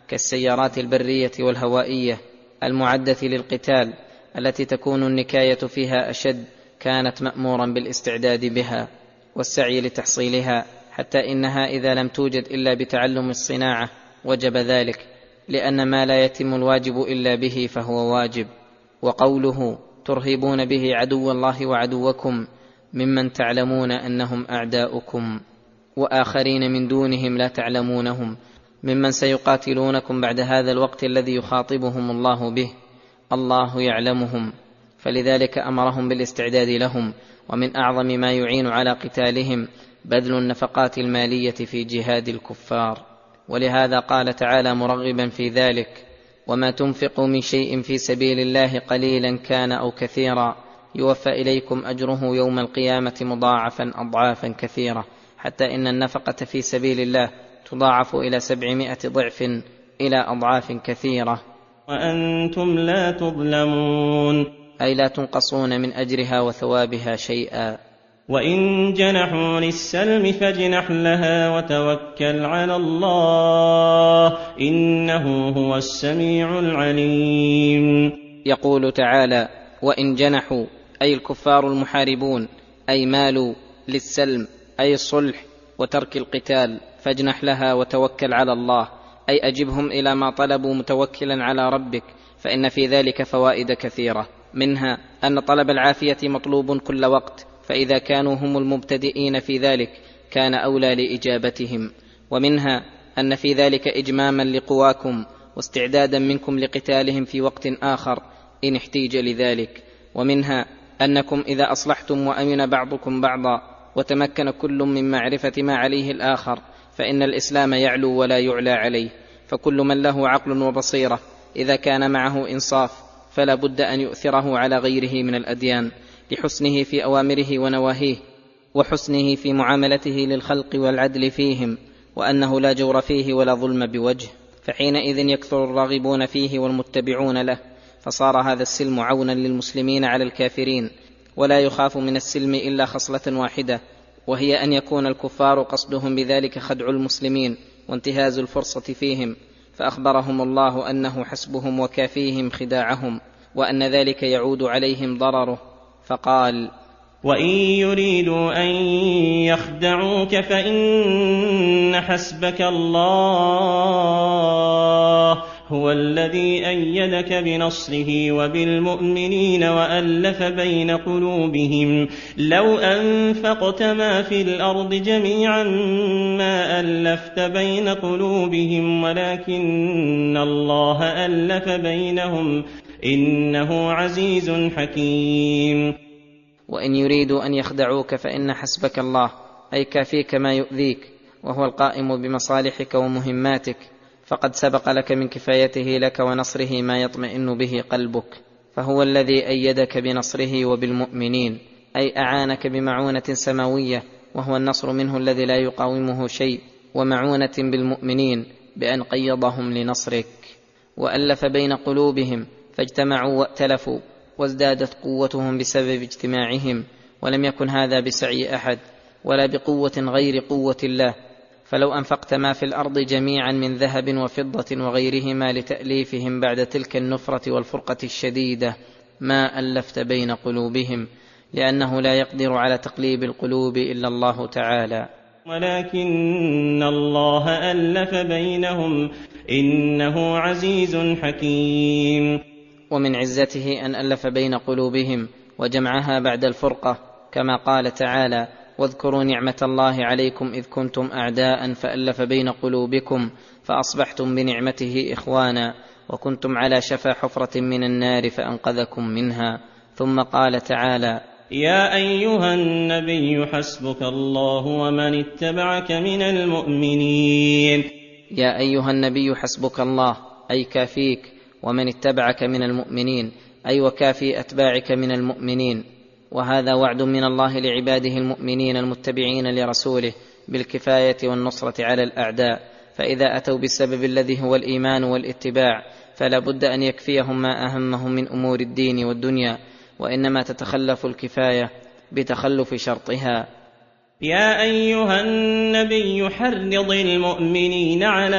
كالسيارات البرية والهوائية المعدة للقتال التي تكون النكاية فيها أشد، كانت مأمورا بالاستعداد بها والسعي لتحصيلها، حتى إنها إذا لم توجد إلا بتعلم الصناعة وجب ذلك، لأن ما لا يتم الواجب إلا به فهو واجب. وقوله ترهبون به عدو الله وعدوكم ممن تعلمون أنهم أعداؤكم وآخرين من دونهم لا تعلمونهم ممن سيقاتلونكم بعد هذا الوقت الذي يخاطبهم الله به، الله يعلمهم، فلذلك أمرهم بالاستعداد لهم. ومن أعظم ما يعين على قتالهم بذل النفقات المالية في جهاد الكفار، ولهذا قال تعالى مرغبا في ذلك: وما تنفقوا من شيء في سبيل الله قليلا كان أو كثيرا يوفى إليكم أجره يوم القيامة مضاعفا أضعافا كثيرة، حتى إن النفقة في سبيل الله تضاعف إلى 700 ضعف إلى أضعاف كثيرة، وأنتم لا تظلمون، أي لا تنقصون من أجرها وثوابها شيئا. وإن جنحوا للسلم فاجنح لها وتوكل على الله إنه هو السميع العليم. يقول تعالى: وإن جنحوا، أي الكفار المحاربون، أي مالوا للسلم أي الصلح وترك القتال، فاجنح لها وتوكل على الله، أي أجبهم إلى ما طلبوا متوكلا على ربك، فإن في ذلك فوائد كثيرة، منها أن طلب العافية مطلوب كل وقت، فإذا كانوا هم المبتدئين في ذلك كان أولى لإجابتهم، ومنها أن في ذلك إجماما لقواكم واستعدادا منكم لقتالهم في وقت آخر إن احتيج لذلك، ومنها أنكم إذا أصلحتم وأمن بعضكم بعضا وتمكن كل من معرفة ما عليه الآخر فإن الإسلام يعلو ولا يعلى عليه، فكل من له عقل وبصيرة إذا كان معه إنصاف فلا بد أن يؤثره على غيره من الأديان لحسنه في أوامره ونواهيه وحسنه في معاملته للخلق والعدل فيهم، وأنه لا جور فيه ولا ظلم بوجه، فحينئذ يكثر الراغبون فيه والمتبعون له، فصار هذا السلم عونا للمسلمين على الكافرين، ولا يخاف من السلم إلا خصلة واحدة، وهي أن يكون الكفار قصدهم بذلك خدع المسلمين وانتهاز الفرصة فيهم، فأخبرهم الله أنه حسبهم وكافيهم خداعهم، وأن ذلك يعود عليهم ضرره، فقال: وإن يريدوا أن يخدعوك فإن حسبك الله هو الذي أيدك بنصره وبالمؤمنين وألف بين قلوبهم لو أنفقت ما في الأرض جميعا ما ألفت بين قلوبهم ولكن الله ألف بينهم إنه عزيز حكيم. وإن يريدوا أن يخدعوك فإن حسبك الله، أي كافيك ما يؤذيك، وهو القائم بمصالحك ومهماتك، فقد سبق لك من كفايته لك ونصره ما يطمئن به قلبك، فهو الذي أيدك بنصره وبالمؤمنين، أي أعانك بمعونة سماوية، وهو النصر منه الذي لا يقاومه شيء، ومعونة بالمؤمنين بأن قيضهم لنصرك. وألف بين قلوبهم فاجتمعوا وائتلفوا، وازدادت قوتهم بسبب اجتماعهم، ولم يكن هذا بسعي أحد ولا بقوة غير قوة الله، فلو أنفقت ما في الأرض جميعا من ذهب وفضة وغيرهما لتأليفهم بعد تلك النفرة والفرقة الشديدة ما ألفت بين قلوبهم، لأنه لا يقدر على تقليب القلوب إلا الله تعالى، ولكن الله ألف بينهم إنه عزيز حكيم. ومن عزته أن ألف بين قلوبهم وجمعها بعد الفرقة، كما قال تعالى: واذكروا نعمة الله عليكم إذ كنتم أعداء فألف بين قلوبكم فأصبحتم بنعمته إخوانا وكنتم على شفا حفرة من النار فأنقذكم منها. ثم قال تعالى: يا أيها النبي حسبك الله ومن اتبعك من المؤمنين. يا أيها النبي حسبك الله، أي كافيك ومن اتبعك من المؤمنين، أي وكافي أتباعك من المؤمنين، وهذا وعد من الله لعباده المؤمنين المتبعين لرسوله بالكفاية والنصرة على الأعداء، فإذا أتوا بالسبب الذي هو الإيمان والاتباع فلا بد أن يكفيهم ما أهمهم من أمور الدين والدنيا، وإنما تتخلف الكفاية بتخلف شرطها. يا أيها النبي حرض المؤمنين على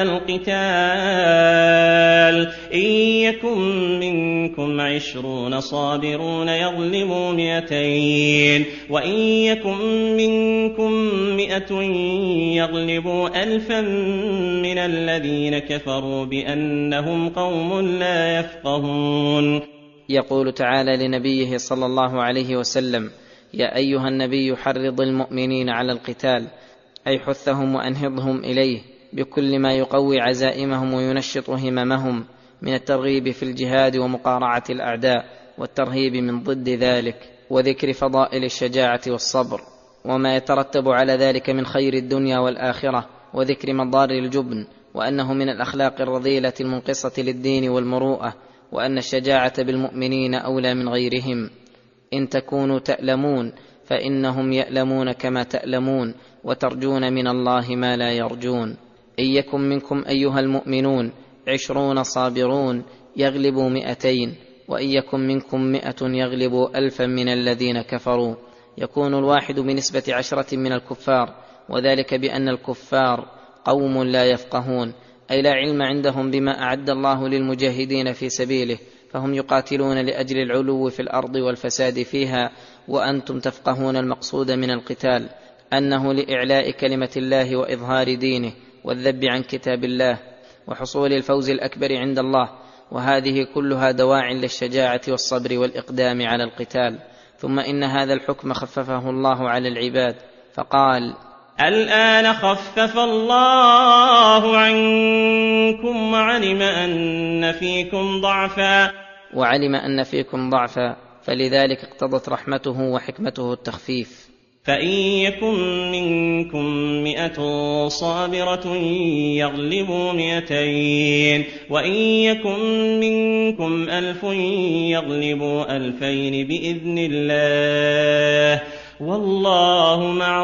القتال إن يكن منكم 20 صابرون يغلبوا 200 وإن يكن منكم 100 يغلبوا 1000 من الذين كفروا بأنهم قوم لا يفقهون. يقول تعالى لنبيه صلى الله عليه وسلم: يا أيها النبي حرض المؤمنين على القتال، أي حثهم وأنهضهم إليه بكل ما يقوي عزائمهم وينشط هممهم من الترغيب في الجهاد ومقارعة الأعداء والترهيب من ضد ذلك، وذكر فضائل الشجاعة والصبر وما يترتب على ذلك من خير الدنيا والآخرة، وذكر مضار الجبن وأنه من الأخلاق الرذيلة المنقصة للدين والمروءة، وأن الشجاعة بالمؤمنين أولى من غيرهم. إن تكونوا تألمون فإنهم يألمون كما تألمون وترجون من الله ما لا يرجون. إن يكن منكم أيها المؤمنون 20 صابرون يغلبوا 200 وإن يكن منكم 100 يغلبوا 1000 من الذين كفروا. يكون الواحد بنسبة 10 من الكفار، وذلك بأن الكفار قوم لا يفقهون، أي لا علم عندهم بما أعد الله للمجاهدين في سبيله، فهم يقاتلون لأجل العلو في الأرض والفساد فيها، وأنتم تفقهون المقصود من القتال أنه لإعلاء كلمة الله وإظهار دينه والذب عن كتاب الله وحصول الفوز الأكبر عند الله، وهذه كلها دواع للشجاعة والصبر والإقدام على القتال. ثم إن هذا الحكم خففه الله على العباد فقال: الآن خفف الله عنكم وعلم أن فيكم ضعفا فلذلك اقتضت رحمته وحكمته التخفيف. فإن يكن منكم 100 صابرة يغلبوا 200 وإن يكن منكم 1000 يغلبوا 2000 بإذن الله والله مع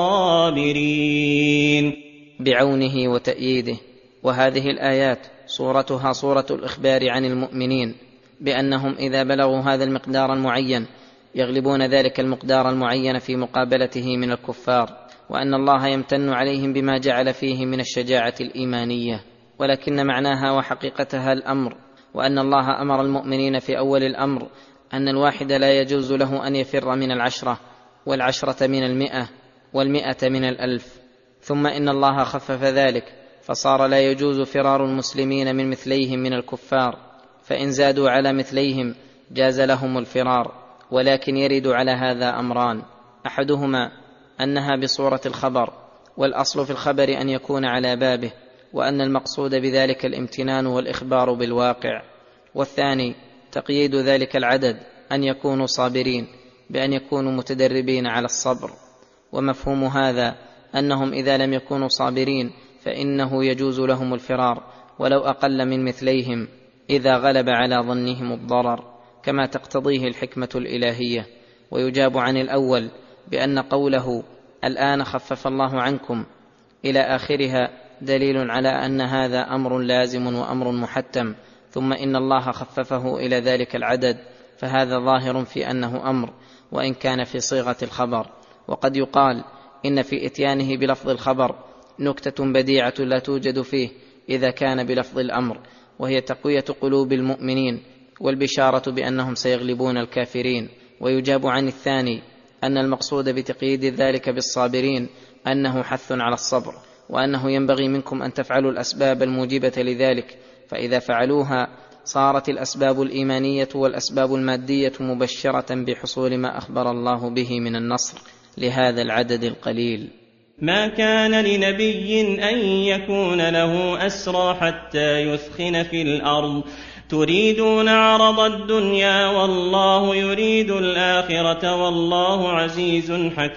الصابرين. بعونه وتأييده. وهذه الآيات صورتها صورة الإخبار عن المؤمنين بأنهم إذا بلغوا هذا المقدار المعين يغلبون ذلك المقدار المعين في مقابلته من الكفار، وأن الله يمتن عليهم بما جعل فيه من الشجاعة الإيمانية. ولكن معناها وحقيقتها الأمر، وأن الله أمر المؤمنين في أول الأمر أن الواحد لا يجوز له أن يفر من 10 والعشرة من 100 وال100 من 1000. ثم إن الله خفف ذلك فصار لا يجوز فرار المسلمين من مثليهم من الكفار، فإن زادوا على مثليهم جاز لهم الفرار، ولكن يرد على هذا أمران: أحدهما أنها بصورة الخبر، والأصل في الخبر أن يكون على بابه، وأن المقصود بذلك الامتنان والإخبار بالواقع. والثاني تقييد ذلك العدد أن يكونوا صابرين بأن يكونوا متدربين على الصبر. ومفهوم هذا أنهم إذا لم يكونوا صابرين فإنه يجوز لهم الفرار ولو أقل من مثليهم إذا غلب على ظنهم الضرر، كما تقتضيه الحكمة الإلهية. ويجاب عن الأول بأن قوله الآن خفف الله عنكم إلى آخرها دليل على أن هذا أمر لازم وأمر محتم، ثم إن الله خففه إلى ذلك العدد، فهذا ظاهر في أنه أمر وإن كان في صيغة الخبر. وقد يقال إن في إتيانه بلفظ الخبر نكتة بديعة لا توجد فيه إذا كان بلفظ الأمر، وهي تقوية قلوب المؤمنين والبشارة بأنهم سيغلبون الكافرين. ويجاب عن الثاني أن المقصود بتقييد ذلك بالصابرين أنه حث على الصبر، وأنه ينبغي منكم أن تفعلوا الأسباب الموجبة لذلك، فإذا فعلوها صارت الأسباب الإيمانية والأسباب المادية مبشرة بحصول ما أخبر الله به من النصر لهذا العدد القليل. ما كان لنبي أن يكون له أسرى حتى يثخن في الأرض تريدون عرض الدنيا والله يريد الآخرة والله عزيز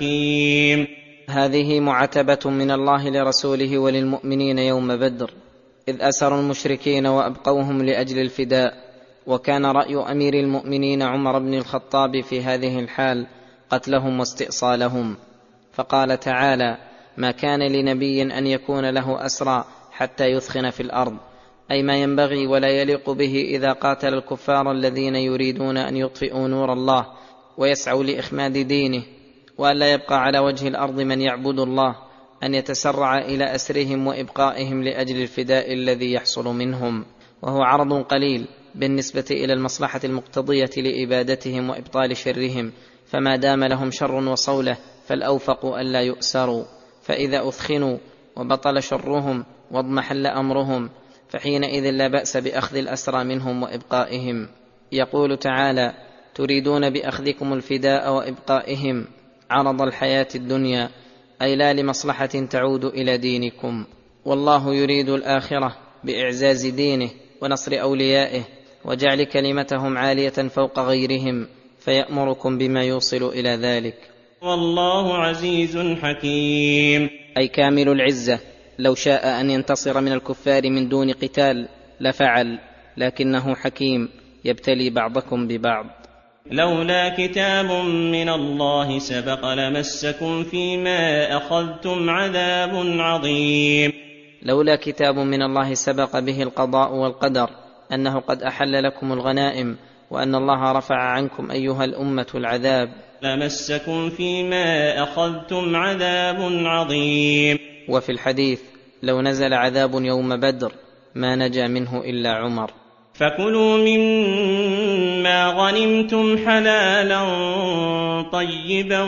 حكيم. هذه معتبة من الله لرسوله وللمؤمنين يوم بدر، إذ أسروا المشركين وأبقوهم لأجل الفداء. وكان رأي أمير المؤمنين عمر بن الخطاب في هذه الحال قتلهم واستئصالهم، فقال تعالى: ما كان لنبي أن يكون له أسرى حتى يثخن في الأرض، أي ما ينبغي ولا يليق به إذا قاتل الكفار الذين يريدون أن يطفئوا نور الله ويسعوا لإخماد دينه وأن لا يبقى على وجه الأرض من يعبد الله أن يتسرع إلى أسرهم وإبقائهم لأجل الفداء الذي يحصل منهم، وهو عرض قليل بالنسبة إلى المصلحة المقتضية لإبادتهم وإبطال شرهم، فما دام لهم شر وصولة فالأوفق ألا يؤسروا، فإذا أثخنوا وبطل شرهم واضمحل أمرهم فحينئذ لا بأس بأخذ الأسرى منهم وإبقائهم. يقول تعالى: تريدون بأخذكم الفداء وإبقائهم عرض الحياة الدنيا، أي لا لمصلحة تعود إلى دينكم، والله يريد الآخرة بإعزاز دينه ونصر أوليائه وجعل كلمتهم عالية فوق غيرهم، فيأمركم بما يوصل إلى ذلك. والله عزيز حكيم، أي كامل العزة، لو شاء أن ينتصر من الكفار من دون قتال لفعل، لكنه حكيم يبتلي بعضكم ببعض. لولا كتاب من الله سبق لمسكم فيما أخذتم عذاب عظيم. لولا كتاب من الله سبق به القضاء والقدر أنه قد أحل لكم الغنائم، وأن الله رفع عنكم أيها الأمة العذاب. لمسكم فيما أخذتم عذاب عظيم. وفي الحديث: لو نزل عذاب يوم بدر ما نجا منه إلا عمر. فكلوا مما غنمتم حلالا طيبا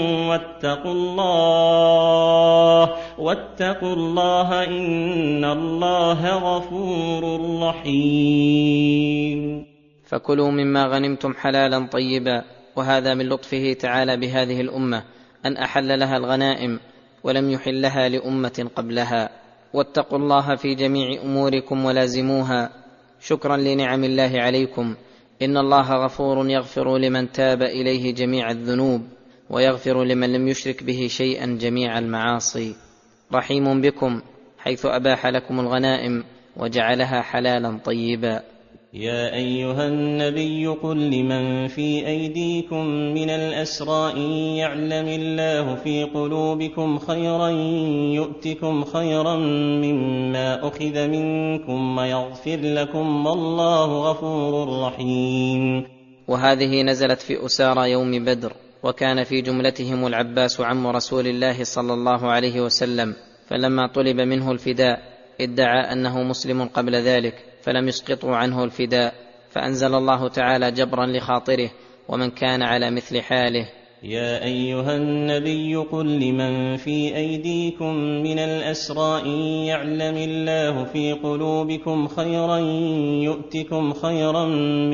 واتقوا الله إن الله غفور رحيم. فكلوا مما غنمتم حلالا طيبا، وهذا من لطفه تعالى بهذه الأمة أن أحل لها الغنائم ولم يحلها لأمة قبلها. واتقوا الله في جميع أموركم ولازموها شكرا لنعم الله عليكم، إن الله غفور يغفر لمن تاب إليه جميع الذنوب ويغفر لمن لم يشرك به شيئا جميع المعاصي، رحيم بكم حيث أباح لكم الغنائم وجعلها حلالا طيبا. يا أيها النبي قل لمن في أيديكم من الأسرى إن يعلم الله في قلوبكم خيرا يؤتكم خيرا مما أخذ منكم ويغفر لكم والله غفور رحيم. وهذه نزلت في أسارى يوم بدر، وكان في جملتهم العباس عم رسول الله صلى الله عليه وسلم، فلما طلب منه الفداء ادعى أنه مسلم قبل ذلك فلم يسقطوا عنه الفداء، فأنزل الله تعالى جبرا لخاطره ومن كان على مثل حاله: يا أيها النبي قل لمن في أيديكم من الأسرى إن يعلم الله في قلوبكم خيرا يؤتكم خيرا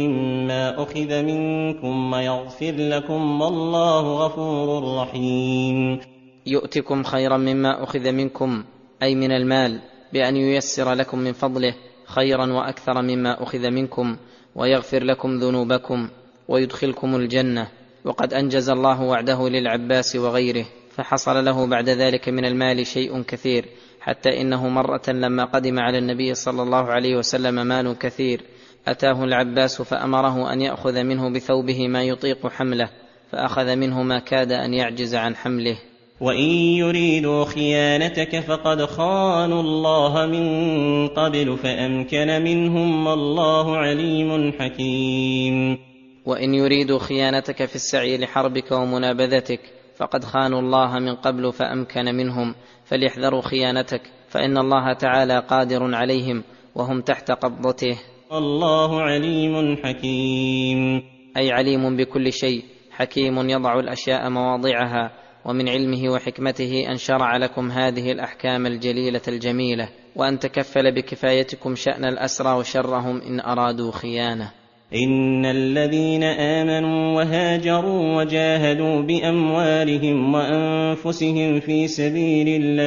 مما أخذ منكم ويغفر لكم والله غفور رحيم. يؤتكم خيرا مما أخذ منكم أي من المال، بأن ييسر لكم من فضله خيرا وأكثر مما أخذ منكم ويغفر لكم ذنوبكم ويدخلكم الجنة. وقد أنجز الله وعده للعباس وغيره، فحصل له بعد ذلك من المال شيء كثير، حتى إنه مرة لما قدم على النبي صلى الله عليه وسلم مال كثير أتاه العباس فأمره أن يأخذ منه بثوبه ما يطيق حمله، فأخذ منه ما كاد أن يعجز عن حمله. وإن يريدوا خيانتك فقد خانوا الله من قبل فأمكن منهم والله عليم حكيم. وإن يريدوا خيانتك في السعي لحربك ومنابذتك فقد خانوا الله من قبل فأمكن منهم، فليحذروا خيانتك، فإن الله تعالى قادر عليهم وهم تحت قبضته. الله عليم حكيم، أي عليم بكل شيء، حكيم يضع الأشياء مواضعها، ومن علمه وحكمته أن شرع لكم هذه الأحكام الجليلة الجميلة، وأن تكفل بكفايتكم شأن الأسرى وشرهم إن أرادوا خيانة. إن الذين آمنوا وهاجروا وجاهدوا بأموالهم وأنفسهم في سبيل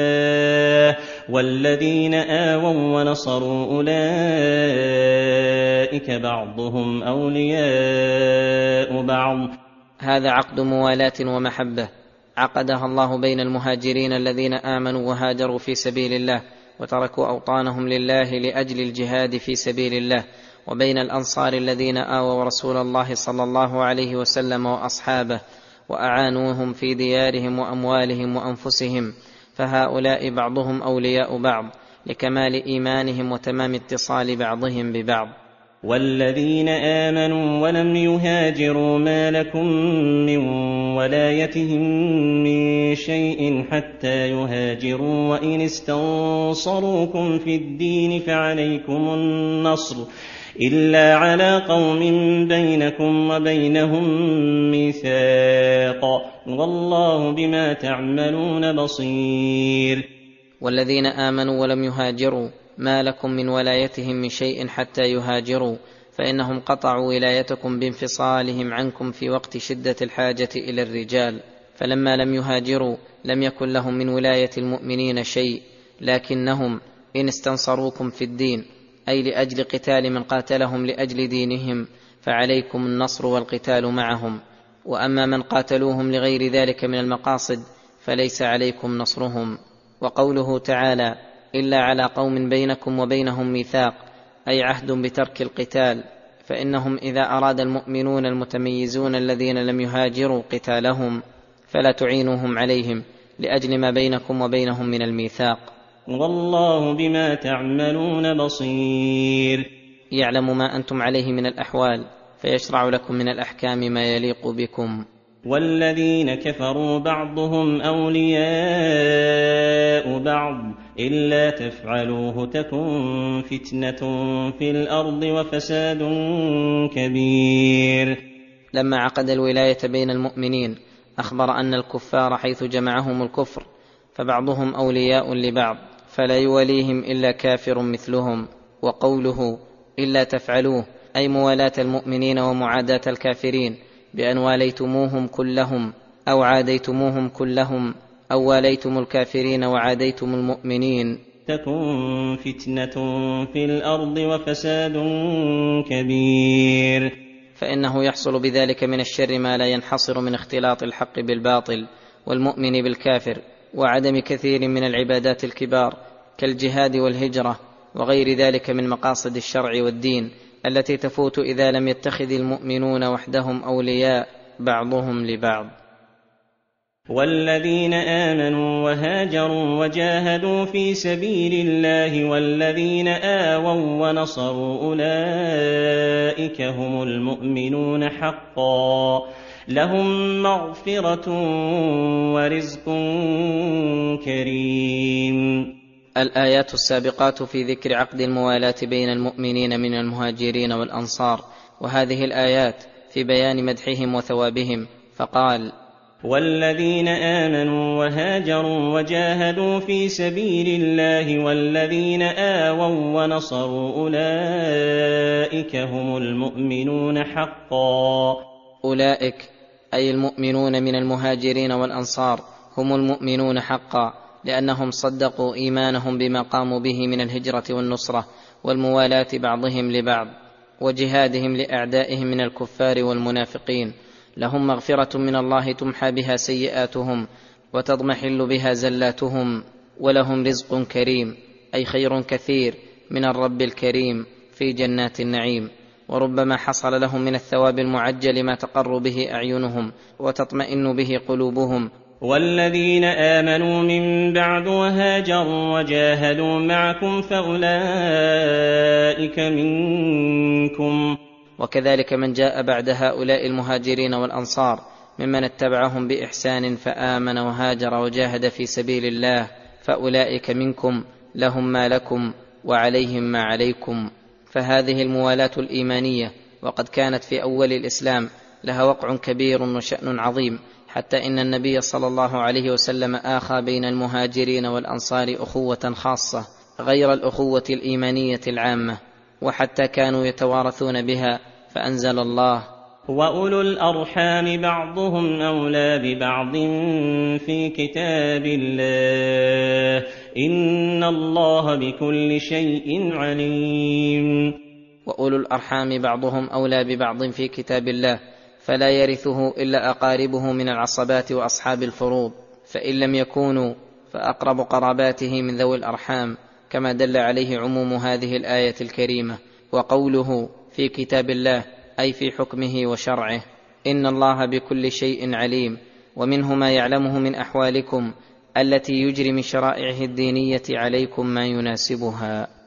الله والذين آووا ونصروا أولئك بعضهم أولياء بعض. هذا عقد موالاة ومحبة عقدها الله بين المهاجرين الذين آمنوا وهاجروا في سبيل الله وتركوا أوطانهم لله لأجل الجهاد في سبيل الله، وبين الأنصار الذين آووا رسول الله صلى الله عليه وسلم وأصحابه وأعانوهم في ديارهم وأموالهم وأنفسهم، فهؤلاء بعضهم أولياء بعض لكمال إيمانهم وتمام اتصال بعضهم ببعض. والذين آمنوا ولم يهاجروا ما لكم من ولايتهم من شيء حتى يهاجروا وإن استنصروكم في الدين فعليكم النصر إلا على قوم بينكم وبينهم ميثاق والله بما تعملون بصير. والذين آمنوا ولم يهاجروا ما لكم من ولايتهم من شيء حتى يهاجروا، فإنهم قطعوا ولايتكم بانفصالهم عنكم في وقت شدة الحاجة إلى الرجال، فلما لم يهاجروا لم يكن لهم من ولاية المؤمنين شيء، لكنهم إن استنصروكم في الدين أي لأجل قتال من قاتلهم لأجل دينهم فعليكم النصر والقتال معهم، وأما من قاتلوهم لغير ذلك من المقاصد فليس عليكم نصرهم. وقوله تعالى إلا على قوم بينكم وبينهم ميثاق أي عهد بترك القتال، فإنهم إذا أراد المؤمنون المتميزون الذين لم يهاجروا قتالهم فلا تعينوهم عليهم لأجل ما بينكم وبينهم من الميثاق. والله بما تعملون بصير. يعلم ما أنتم عليه من الأحوال فيشرع لكم من الأحكام ما يليق بكم. والذين كفروا بعضهم أولياء بعض إلا تفعلوه تكن فتنة في الأرض وفساد كبير. لما عقد الولاية بين المؤمنين أخبر أن الكفار حيث جمعهم الكفر فبعضهم أولياء لبعض فلا يوليهم إلا كافر مثلهم. وقوله إلا تفعلوه أي موالاة المؤمنين ومعاداة الكافرين بأن واليتموهم كلهم أو عاديتموهم كلهم أو واليتم الكافرين وعاديتم المؤمنين تكن فتنة في الأرض وفساد كبير. فإنه يحصل بذلك من الشر ما لا ينحصر من اختلاط الحق بالباطل والمؤمن بالكافر وعدم كثير من العبادات الكبار كالجهاد والهجرة وغير ذلك من مقاصد الشرع والدين التي تفوت إذا لم يتخذ المؤمنون وحدهم أولياء بعضهم لبعض. والذين آمنوا وهاجروا وجاهدوا في سبيل الله والذين آووا ونصروا أولئك هم المؤمنون حقا لهم مغفرة ورزق كريم. الآيات السابقات في ذكر عقد الموالاة بين المؤمنين من المهاجرين والأنصار، وهذه الآيات في بيان مدحهم وثوابهم، فقال والذين آمنوا وهاجروا وجاهدوا في سبيل الله والذين آووا ونصروا أولئك هم المؤمنون حقا. أولئك أي المؤمنون من المهاجرين والأنصار هم المؤمنون حقا، لأنهم صدقوا إيمانهم بما قاموا به من الهجرة والنصرة والموالاة بعضهم لبعض وجهادهم لأعدائهم من الكفار والمنافقين. لهم مغفرة من الله تمحى بها سيئاتهم وتضمحل بها زلاتهم، ولهم رزق كريم أي خير كثير من الرب الكريم في جنات النعيم. وربما حصل لهم من الثواب المعجل ما تقر به أعينهم وتطمئن به قلوبهم. والذين آمنوا من بعد وهاجروا وجاهدوا معكم فأولئك منكم. وكذلك من جاء بعد هؤلاء المهاجرين والأنصار ممن اتبعهم بإحسان فآمن وهاجر وجاهد في سبيل الله فأولئك منكم، لهم ما لكم وعليهم ما عليكم. فهذه الموالاة الإيمانية وقد كانت في أول الإسلام لها وقع كبير وشأن عظيم، حتى إن النبي صلى الله عليه وسلم آخى بين المهاجرين والأنصار أخوة خاصة غير الأخوة الإيمانية العامة، وحتى كانوا يتوارثون بها، فأنزل الله وأولو الأرحام بعضهم أولى ببعض في كتاب الله إن الله بكل شيء عليم. وأولو الأرحام بعضهم أولى ببعض في كتاب الله، فلا يرثه إلا أقاربه من العصبات وأصحاب الفروض، فإن لم يكونوا فأقرب قراباته من ذوي الأرحام، كما دل عليه عموم هذه الآية الكريمة. وقوله في كتاب الله أي في حكمه وشرعه، إن الله بكل شيء عليم، ومنه ما يعلمه من أحوالكم التي يجري من شرائعه الدينية عليكم ما يناسبها.